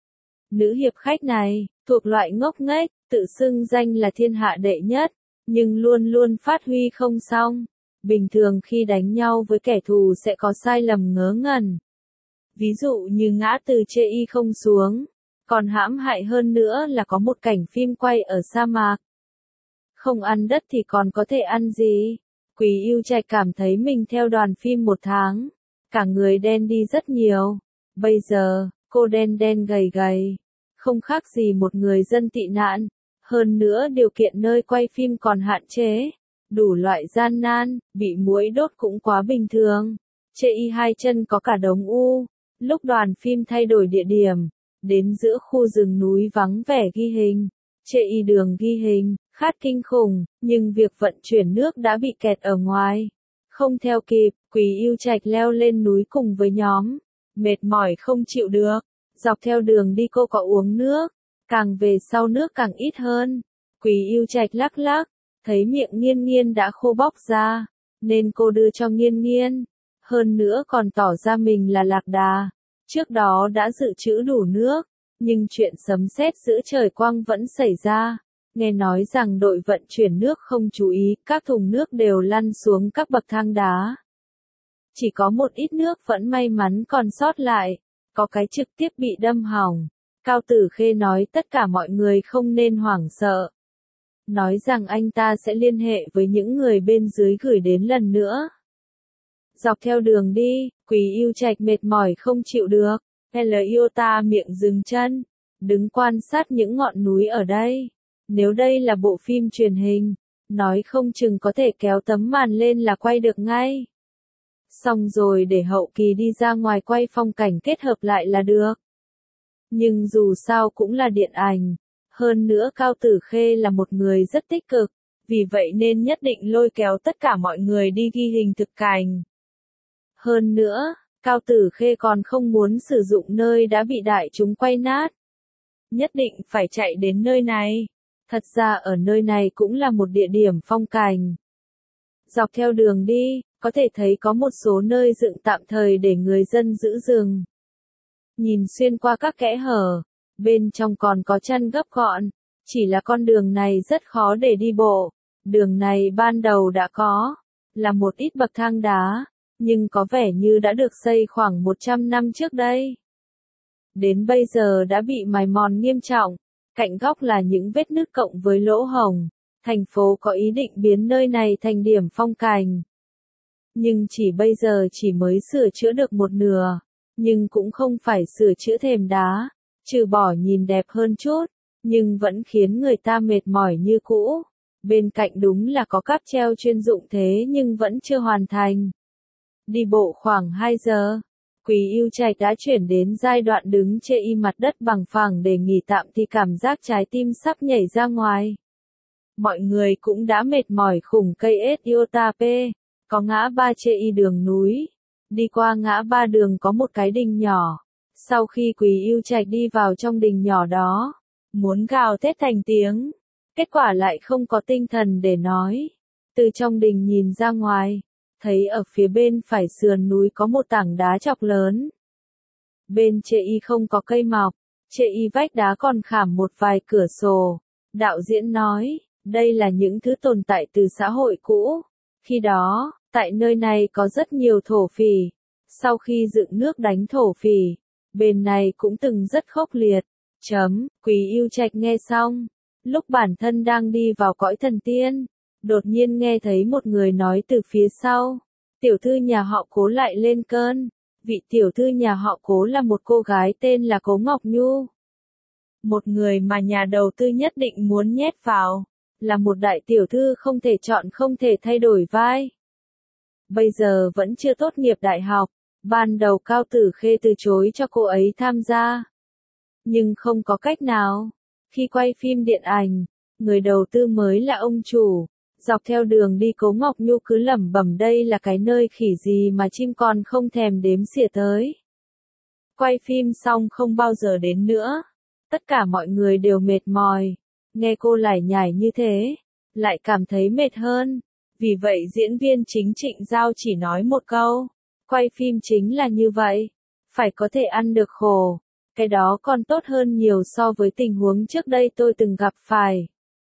Nữ hiệp khách này, thuộc loại ngốc nghếch, tự xưng danh là thiên hạ đệ nhất, nhưng luôn luôn phát huy không xong. Bình thường khi đánh nhau với kẻ thù sẽ có sai lầm ngớ ngẩn. Ví dụ như ngã từ chê y không xuống, còn hãm hại hơn nữa là có một cảnh phim quay ở sa mạc. Không ăn đất thì còn có thể ăn gì? Quý Yêu Trạch cảm thấy mình theo đoàn phim một tháng, cả người đen đi rất nhiều. Bây giờ, cô đen đen gầy gầy, không khác gì một người dân tị nạn. Hơn nữa điều kiện nơi quay phim còn hạn chế, đủ loại gian nan, bị muỗi đốt cũng quá bình thường. Chê y hai chân có cả đống u. Lúc đoàn phim thay đổi địa điểm, đến giữa khu rừng núi vắng vẻ ghi hình, chê y đường ghi hình, khát kinh khủng, nhưng việc vận chuyển nước đã bị kẹt ở ngoài. Không theo kịp, Quý Yêu Trạch leo lên núi cùng với nhóm, mệt mỏi không chịu được. Dọc theo đường đi cô có uống nước, càng về sau nước càng ít hơn. Quý Yêu Trạch lắc lắc, thấy miệng Nghiên Nghiên đã khô bóc ra, nên cô đưa cho Nghiên Nghiên. Hơn nữa còn tỏ ra mình là lạc đà, trước đó đã dự trữ đủ nước, nhưng chuyện sấm sét giữa trời quang vẫn xảy ra. Nghe nói rằng đội vận chuyển nước không chú ý, các thùng nước đều lăn xuống các bậc thang đá. Chỉ có một ít nước vẫn may mắn còn sót lại, có cái trực tiếp bị đâm hỏng. Cao Tử Khê nói tất cả mọi người không nên hoảng sợ. Nói rằng anh ta sẽ liên hệ với những người bên dưới gửi đến lần nữa. Dọc theo đường đi, Quý Yêu Trạch mệt mỏi không chịu được. L Iota miệng dừng chân, đứng quan sát những ngọn núi ở đây. Nếu đây là bộ phim truyền hình, nói không chừng có thể kéo tấm màn lên là quay được ngay. Xong rồi để hậu kỳ đi ra ngoài quay phong cảnh kết hợp lại là được. Nhưng dù sao cũng là điện ảnh. Hơn nữa Cao Tử Khê là một người rất tích cực, vì vậy nên nhất định lôi kéo tất cả mọi người đi ghi hình thực cảnh. Hơn nữa, Cao Tử Khê còn không muốn sử dụng nơi đã bị đại chúng quay nát. Nhất định phải chạy đến nơi này. Thật ra ở nơi này cũng là một địa điểm phong cảnh. Dọc theo đường đi, có thể thấy có một số nơi dựng tạm thời để người dân giữ rừng. Nhìn xuyên qua các kẽ hở, bên trong còn có chăn gấp gọn, chỉ là con đường này rất khó để đi bộ. Đường này ban đầu đã có, là một ít bậc thang đá, nhưng có vẻ như đã được xây khoảng một trăm năm trước đây. Đến bây giờ đã bị mài mòn nghiêm trọng, cạnh góc là những vết nứt cộng với lỗ hổng. Thành phố có ý định biến nơi này thành điểm phong cảnh. Nhưng chỉ bây giờ chỉ mới sửa chữa được một nửa, nhưng cũng không phải sửa chữa thềm đá, trừ bỏ nhìn đẹp hơn chút, nhưng vẫn khiến người ta mệt mỏi như cũ. Bên cạnh đúng là có cáp treo chuyên dụng thế nhưng vẫn chưa hoàn thành. Đi bộ khoảng hai giờ, Quý Yêu Trạch đã chuyển đến giai đoạn đứng chê y mặt đất bằng phẳng để nghỉ tạm thì cảm giác trái tim sắp nhảy ra ngoài. Mọi người cũng đã mệt mỏi khủng cây Etiotape, có ngã ba chê y đường núi. Đi qua ngã ba đường có một cái đình nhỏ. Sau khi Quý Yêu Trạch đi vào trong đình nhỏ đó, muốn gào thét thành tiếng, kết quả lại không có tinh thần để nói. Từ trong đình nhìn ra ngoài, thấy ở phía bên phải sườn núi có một tảng đá chọc lớn. Bên chê y không có cây mọc, chê y vách đá còn khảm một vài cửa sổ. Đạo diễn nói, đây là những thứ tồn tại từ xã hội cũ. Khi đó, tại nơi này có rất nhiều thổ phỉ. Sau khi dựng nước đánh thổ phỉ, bên này cũng từng rất khốc liệt. Chấm, Quý Yêu Trạch nghe xong, lúc bản thân đang đi vào cõi thần tiên, đột nhiên nghe thấy một người nói từ phía sau. Tiểu thư nhà họ Cố lại lên cơn. Vị tiểu thư nhà họ Cố là một cô gái tên là Cố Ngọc Nhu. Một người mà nhà đầu tư nhất định muốn nhét vào. Là một đại tiểu thư không thể chọn không thể thay đổi vai. Bây giờ vẫn chưa tốt nghiệp đại học. Ban đầu Cao Tử Khê từ chối cho cô ấy tham gia. Nhưng không có cách nào. Khi quay phim điện ảnh, người đầu tư mới là ông chủ. Dọc theo đường đi Cố Ngọc Nhu cứ lẩm bẩm đây là cái nơi khỉ gì mà chim còn không thèm đếm xỉa tới. Quay phim xong không bao giờ đến nữa. Tất cả mọi người đều mệt mỏi. Nghe cô lải nhải như thế, lại cảm thấy mệt hơn. Vì vậy diễn viên chính Trịnh Giao chỉ nói một câu. Quay phim chính là như vậy. Phải có thể ăn được khổ. Cái đó còn tốt hơn nhiều so với tình huống trước đây tôi từng gặp phải.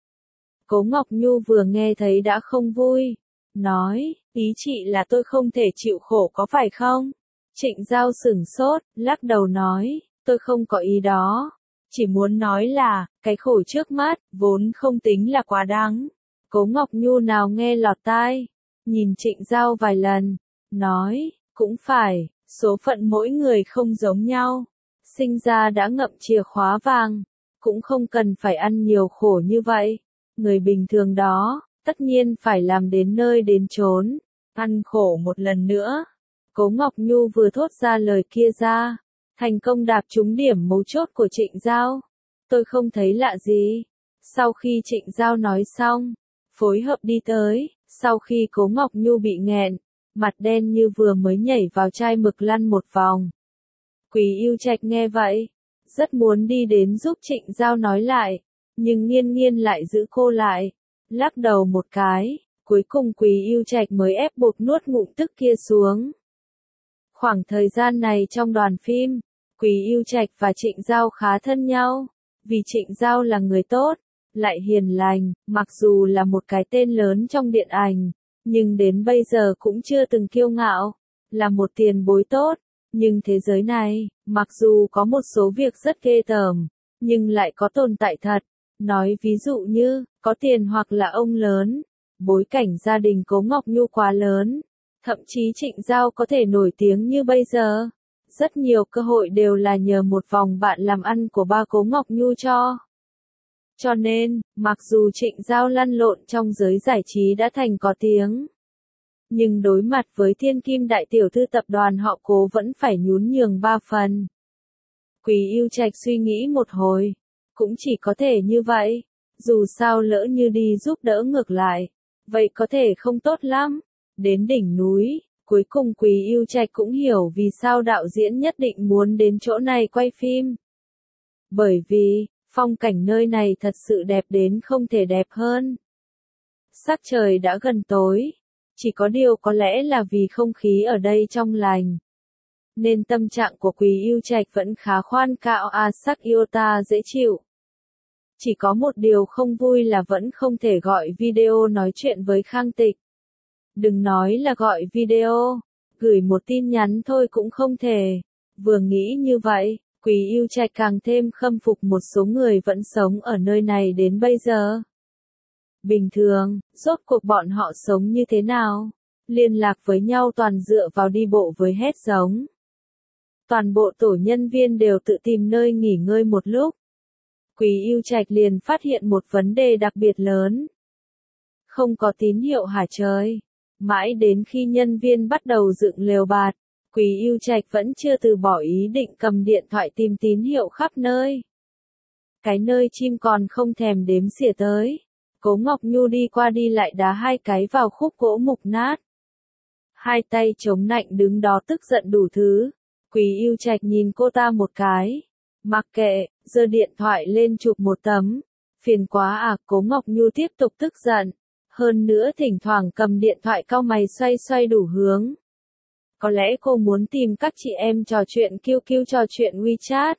Cố Ngọc Nhu vừa nghe thấy đã không vui. Nói, ý chị là tôi không thể chịu khổ có phải không? Trịnh Giao sửng sốt, lắc đầu nói, tôi không có ý đó. Chỉ muốn nói là, cái khổ trước mắt, vốn không tính là quá đáng. Cố Ngọc Nhu nào nghe lọt tai. Nhìn Trịnh Giao vài lần. Nói, cũng phải, số phận mỗi người không giống nhau. Sinh ra đã ngậm chìa khóa vàng. Cũng không cần phải ăn nhiều khổ như vậy. Người bình thường đó, tất nhiên phải làm đến nơi đến chốn. Ăn khổ một lần nữa. Cố Ngọc Nhu vừa thốt ra lời kia ra. Thành công đạp trúng điểm mấu chốt của Trịnh Giao. Tôi không thấy lạ gì. Sau khi Trịnh Giao nói xong, phối hợp đi tới. Sau khi Cố Ngọc Nhu bị nghẹn, mặt đen như vừa mới nhảy vào chai mực lăn một vòng. Quý Yêu Trạch nghe vậy, rất muốn đi đến giúp Trịnh Giao nói lại, nhưng Nghiên Nghiên lại giữ cô lại, lắc đầu một cái, cuối cùng Quý Yêu Trạch mới ép buộc nuốt ngụm tức kia xuống. Khoảng thời gian này trong đoàn phim, Quý Yêu Trạch và Trịnh Giao khá thân nhau, vì Trịnh Giao là người tốt, lại hiền lành, mặc dù là một cái tên lớn trong điện ảnh, nhưng đến bây giờ cũng chưa từng kiêu ngạo, là một tiền bối tốt. Nhưng thế giới này, mặc dù có một số việc rất ghê tởm, nhưng lại có tồn tại thật. Nói ví dụ như, có tiền hoặc là ông lớn, bối cảnh gia đình Cố Ngọc Nhu quá lớn, thậm chí Trịnh Giao có thể nổi tiếng như bây giờ. Rất nhiều cơ hội đều là nhờ một vòng bạn làm ăn của ba Cố Ngọc Nhu cho. Cho nên, mặc dù Trịnh Giao lăn lộn trong giới giải trí đã thành có tiếng, nhưng đối mặt với thiên kim đại tiểu thư tập đoàn họ Cố vẫn phải nhún nhường ba phần. Quý Yêu Trạch suy nghĩ một hồi, cũng chỉ có thể như vậy, dù sao lỡ như đi giúp đỡ ngược lại, vậy có thể không tốt lắm. Đến đỉnh núi, Cuối cùng Quý Yêu Trạch cũng hiểu vì sao đạo diễn nhất định muốn đến chỗ này quay phim. Bởi vì, phong cảnh nơi này thật sự đẹp đến không thể đẹp hơn. Sắc trời đã gần tối, chỉ có điều có lẽ là vì không khí ở đây trong lành. Nên tâm trạng của Quý Yêu Trạch vẫn khá khoan cao a sắc yêu ta dễ chịu. Chỉ có một điều không vui là vẫn không thể gọi video nói chuyện với Khang Tịch. Đừng nói là gọi video, gửi một tin nhắn thôi cũng không thể. Vừa nghĩ như vậy, Quý Yêu Trạch càng thêm khâm phục một số người vẫn sống ở nơi này đến bây giờ. Bình thường, rốt cuộc bọn họ sống như thế nào? Liên lạc với nhau toàn dựa vào đi bộ với hét giống. Toàn bộ tổ nhân viên đều tự tìm nơi nghỉ ngơi một lúc. Quý Yêu Trạch liền phát hiện một vấn đề đặc biệt lớn. Không có tín hiệu hả trời? Mãi đến khi nhân viên bắt đầu dựng lều bạt, Quý Yêu Trạch vẫn chưa từ bỏ ý định cầm điện thoại tìm tín hiệu khắp nơi. Cái nơi chim còn không thèm đếm xỉa tới. Cố Ngọc Nhu đi qua đi lại đá hai cái vào khúc gỗ mục nát. Hai tay chống nạnh đứng đó tức giận đủ thứ. Quý Yêu Trạch nhìn cô ta một cái. Mặc kệ, giơ điện thoại lên chụp một tấm. Phiền quá à, Cố Ngọc Nhu tiếp tục tức giận. Hơn nữa thỉnh thoảng cầm điện thoại cau mày xoay xoay đủ hướng. Có lẽ cô muốn tìm các chị em trò chuyện quy quy trò chuyện WeChat.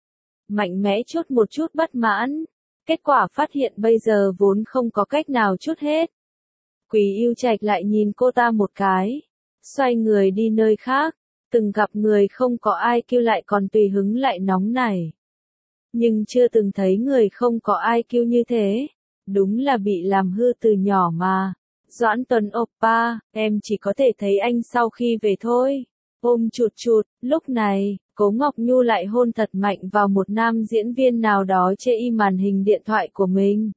Mạnh mẽ chút một chút bất mãn. Kết quả phát hiện bây giờ vốn không có cách nào chút hết. Quý Yêu Trạch lại nhìn cô ta một cái. Xoay người đi nơi khác. Từng gặp người không có ai kêu lại còn tùy hứng lại nóng nảy. Nhưng chưa từng thấy người không có ai kêu như thế. Đúng là bị làm hư từ nhỏ mà. Doãn Tuấn oppa, em chỉ có thể thấy anh sau khi về thôi. Ôm chụt chụt, lúc này, Cố Ngọc Nhu lại hôn thật mạnh vào một nam diễn viên nào đó chê y màn hình điện thoại của mình.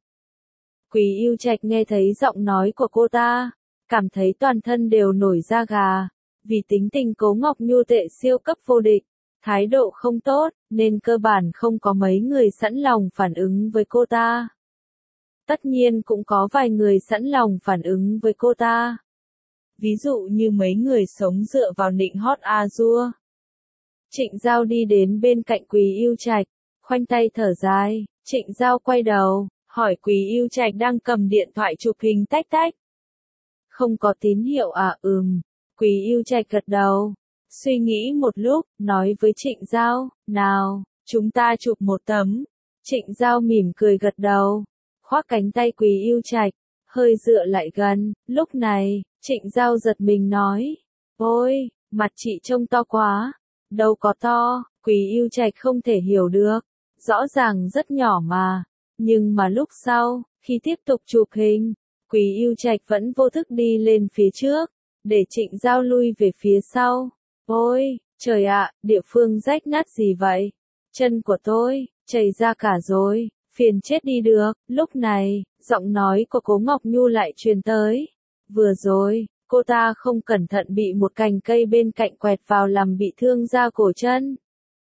Quý Yêu Trạch nghe thấy giọng nói của cô ta, cảm thấy toàn thân đều nổi da gà. Vì tính tình Cố Ngọc Nhu tệ siêu cấp vô địch, thái độ không tốt, nên cơ bản không có mấy người sẵn lòng phản ứng với cô ta. Tất nhiên cũng có vài người sẵn lòng phản ứng với cô ta. Ví dụ như mấy người sống dựa vào nịnh hót a dua. Trịnh Giao đi đến bên cạnh Quý Yêu Trạch, khoanh tay thở dài. Trịnh Giao quay đầu, hỏi Quý Yêu Trạch đang cầm điện thoại chụp hình tách tách. Không có tín hiệu à? Ừm. Quý Yêu Trạch gật đầu. Suy nghĩ một lúc, nói với Trịnh Giao, nào, chúng ta chụp một tấm. Trịnh Giao mỉm cười gật đầu. Khoác cánh tay Quý Yêu Trạch, hơi dựa lại gần. Lúc này, Trịnh Giao giật mình nói. Ôi, mặt chị trông to quá. Đâu có to, Quý Yêu Trạch không thể hiểu được. Rõ ràng rất nhỏ mà. Nhưng mà lúc sau, khi tiếp tục chụp hình, Quý Yêu Trạch vẫn vô thức đi lên phía trước, để Trịnh Giao lui về phía sau. Ôi, trời ạ, địa phương rách nát gì vậy? Chân của tôi, chảy ra cả rồi, phiền chết đi được. Lúc này, giọng nói của Cố Ngọc Nhu lại truyền tới. Vừa rồi, cô ta không cẩn thận bị một cành cây bên cạnh quẹt vào làm bị thương da cổ chân.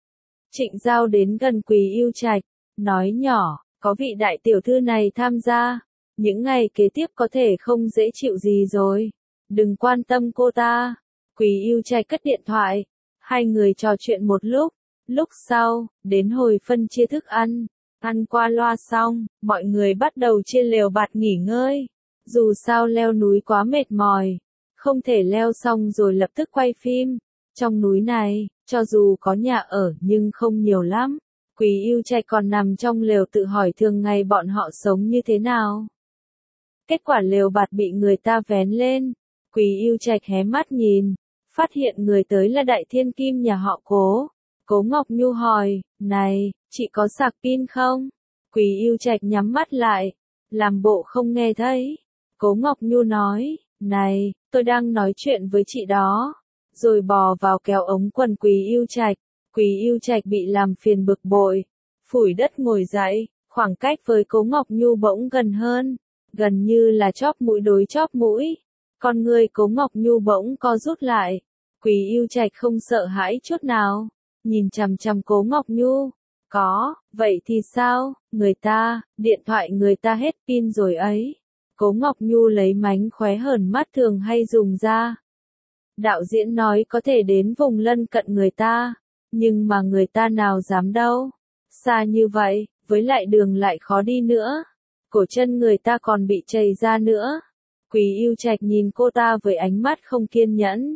Trịnh Giao đến gần Quý Yêu Trạch, nói nhỏ, có vị đại tiểu thư này tham gia. Những ngày kế tiếp có thể không dễ chịu gì rồi. Đừng quan tâm cô ta. Quý Yêu Trạch cất điện thoại. Hai người trò chuyện một lúc. Lúc sau, đến hồi phân chia thức ăn. Ăn qua loa xong, mọi người bắt đầu chia lều bạt nghỉ ngơi. Dù sao leo núi quá mệt mỏi. Không thể leo xong rồi lập tức quay phim. Trong núi này, cho dù có nhà ở nhưng không nhiều lắm. Quý Yêu Trạch còn nằm trong lều tự hỏi thường ngày bọn họ sống như thế nào. Kết quả lều bạt bị người ta vén lên. Quý Yêu Trạch hé mắt nhìn, phát hiện người tới là đại thiên kim nhà họ Cố. Cố Ngọc Nhu hỏi, này, chị có sạc pin không? Quý Yêu Trạch nhắm mắt lại, làm bộ không nghe thấy. Cố Ngọc Nhu nói, này, tôi đang nói chuyện với chị đó. Rồi bò vào kéo ống quần Quý Yêu Trạch. Quý Yêu Trạch bị làm phiền bực bội, phủi đất ngồi dậy, khoảng cách với Cố Ngọc Nhu bỗng gần hơn, gần như là chóp mũi đối chóp mũi. Con người Cố Ngọc Nhu bỗng co rút lại. Quý Yêu Trạch không sợ hãi chút nào, nhìn chằm chằm Cố Ngọc Nhu. Có, vậy thì sao, người ta, điện thoại người ta hết pin rồi ấy. Cố Ngọc Nhu lấy mánh khóe hởn mắt thường hay dùng ra. Đạo diễn nói có thể đến vùng lân cận người ta, nhưng mà người ta nào dám đâu. Xa như vậy, với lại đường lại khó đi nữa. Cổ chân người ta còn bị chày ra nữa. Quý Yêu Trạch nhìn cô ta với ánh mắt không kiên nhẫn.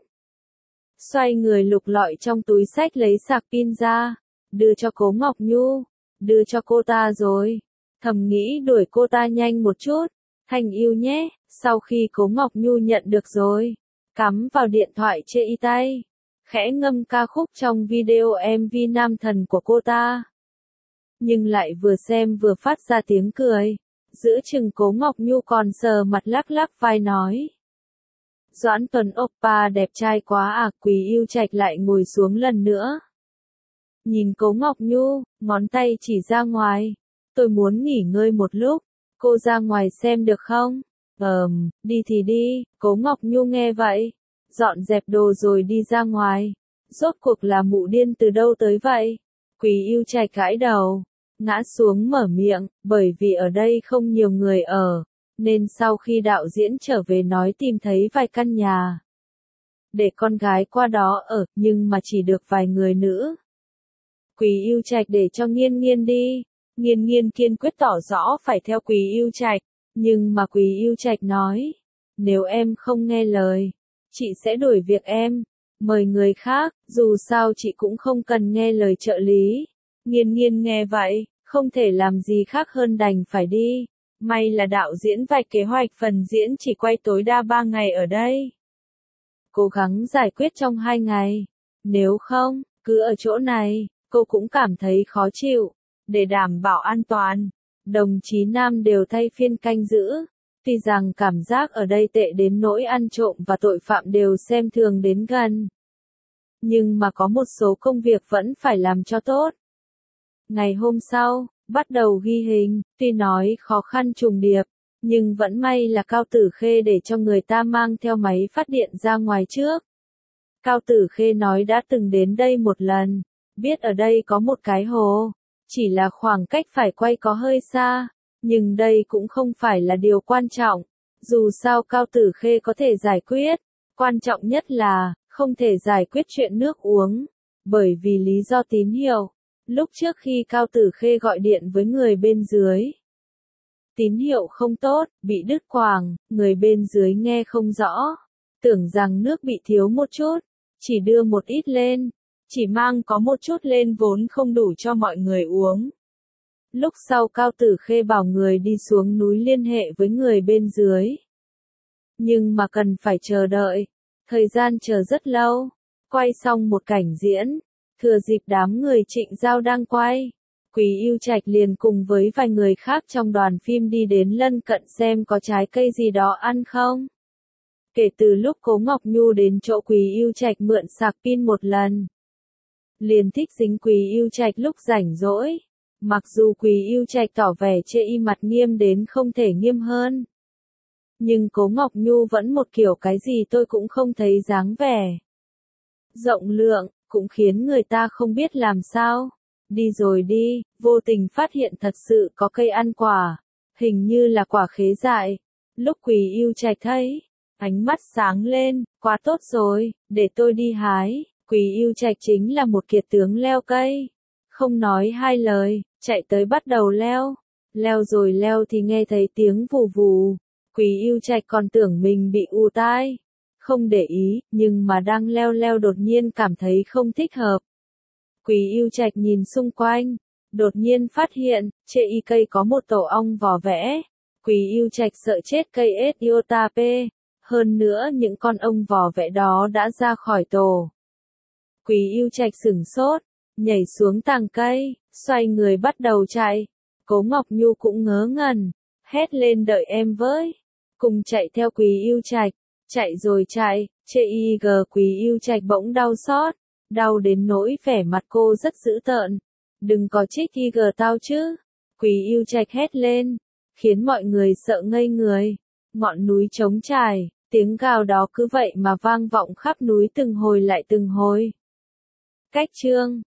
Xoay người lục lọi trong túi xách lấy sạc pin ra, đưa cho Cố Ngọc Nhu, đưa cho cô ta rồi. Thầm nghĩ đuổi cô ta nhanh một chút, Thành yêu nhé. Sau khi Cố Ngọc Nhu nhận được rồi, cắm vào điện thoại chê y tay, khẽ ngâm ca khúc trong video em vê nam thần của cô ta. Nhưng lại vừa xem vừa phát ra tiếng cười, giữa chừng Cố Ngọc Nhu còn sờ mặt lắc lắc vai nói. Doãn Tuấn oppa đẹp trai quá à. Quý Yêu Trạch lại ngồi xuống lần nữa. Nhìn Cố Ngọc Nhu, ngón tay chỉ ra ngoài. Tôi muốn nghỉ ngơi một lúc, cô ra ngoài xem được không? Ờm, đi thì đi. Cố Ngọc Nhu nghe vậy, dọn dẹp đồ rồi đi ra ngoài. Rốt cuộc là mụ điên từ đâu tới vậy? Quý Yêu Trạch gãi đầu, ngã xuống mở miệng, bởi vì ở đây không nhiều người ở, nên sau khi đạo diễn trở về nói tìm thấy vài căn nhà để con gái qua đó ở, nhưng mà chỉ được vài người nữ. Quý Yêu Trạch để cho Nghiên Nghiên đi. Nghiên Nghiên kiên quyết tỏ rõ phải theo Quý Yêu Trạch, nhưng mà Quý Yêu Trạch nói, nếu em không nghe lời, chị sẽ đuổi việc em, mời người khác, dù sao chị cũng không cần nghe lời trợ lý. Nghiên Nghiên nghe vậy, không thể làm gì khác hơn đành phải đi. May là đạo diễn vạch kế hoạch phần diễn chỉ quay tối đa ba ngày ở đây. Cố gắng giải quyết trong hai ngày. Nếu không, cứ ở chỗ này, cô cũng cảm thấy khó chịu. Để đảm bảo an toàn, đồng chí nam đều thay phiên canh giữ. Tuy rằng cảm giác ở đây tệ đến nỗi ăn trộm và tội phạm đều xem thường đến gần. Nhưng mà có một số công việc vẫn phải làm cho tốt. Ngày hôm sau, bắt đầu ghi hình, tuy nói khó khăn trùng điệp, nhưng vẫn may là Cao Tử Khê để cho người ta mang theo máy phát điện ra ngoài trước. Cao Tử Khê nói đã từng đến đây một lần, biết ở đây có một cái hồ, chỉ là khoảng cách phải quay có hơi xa, nhưng đây cũng không phải là điều quan trọng, dù sao Cao Tử Khê có thể giải quyết, quan trọng nhất là, không thể giải quyết chuyện nước uống, bởi vì lý do tín hiệu. Lúc trước khi Cao Tử Khê gọi điện với người bên dưới, tín hiệu không tốt, bị đứt quãng, người bên dưới nghe không rõ, tưởng rằng nước bị thiếu một chút, chỉ đưa một ít lên, chỉ mang có một chút lên vốn không đủ cho mọi người uống. Lúc sau Cao Tử Khê bảo người đi xuống núi liên hệ với người bên dưới. Nhưng mà cần phải chờ đợi, thời gian chờ rất lâu, quay xong một cảnh diễn. Thừa dịp đám người Trịnh Giao đang quay, Quý Yêu Trạch liền cùng với vài người khác trong đoàn phim đi đến lân cận xem có trái cây gì đó ăn không. Kể từ lúc Cố Ngọc Nhu đến chỗ Quý Yêu Trạch mượn sạc pin một lần, liền thích dính Quý Yêu Trạch lúc rảnh rỗi. Mặc dù Quý Yêu Trạch tỏ vẻ chê y mặt nghiêm đến không thể nghiêm hơn, nhưng Cố Ngọc Nhu vẫn một kiểu cái gì tôi cũng không thấy dáng vẻ rộng lượng, cũng khiến người ta không biết làm sao. Đi rồi đi, vô tình phát hiện thật sự có cây ăn quả, hình như là quả khế dại. Lúc Quý Yêu Trạch thấy, ánh mắt sáng lên, quá tốt rồi, để tôi đi hái. Quý Yêu Trạch chính là một kiệt tướng leo cây, không nói hai lời, chạy tới bắt đầu leo. Leo rồi leo thì nghe thấy tiếng vù vù. Quý Yêu Trạch còn tưởng mình bị ù tai, không để ý, nhưng mà đang leo leo đột nhiên cảm thấy không thích hợp. Quý Yêu Trạch nhìn xung quanh, đột nhiên phát hiện, trên y cây có một tổ ong vò vẽ. Quý Yêu Trạch sợ chết cây Etiotape, hơn nữa những con ong vò vẽ đó đã ra khỏi tổ. Quý Yêu Trạch sửng sốt, nhảy xuống tàng cây, xoay người bắt đầu chạy. Cố Ngọc Nhu cũng ngớ ngẩn, hét lên đợi em với, cùng chạy theo Quý Yêu Trạch. Chạy rồi chạy, chê y gờ Quý Yêu Trạch bỗng đau xót, đau đến nỗi vẻ mặt cô rất dữ tợn. Đừng có trích y gờ tao chứ. Quý Yêu Trạch hét lên, khiến mọi người sợ ngây người. Ngọn núi trống trải, tiếng gào đó cứ vậy mà vang vọng khắp núi từng hồi lại từng hồi. Cách chương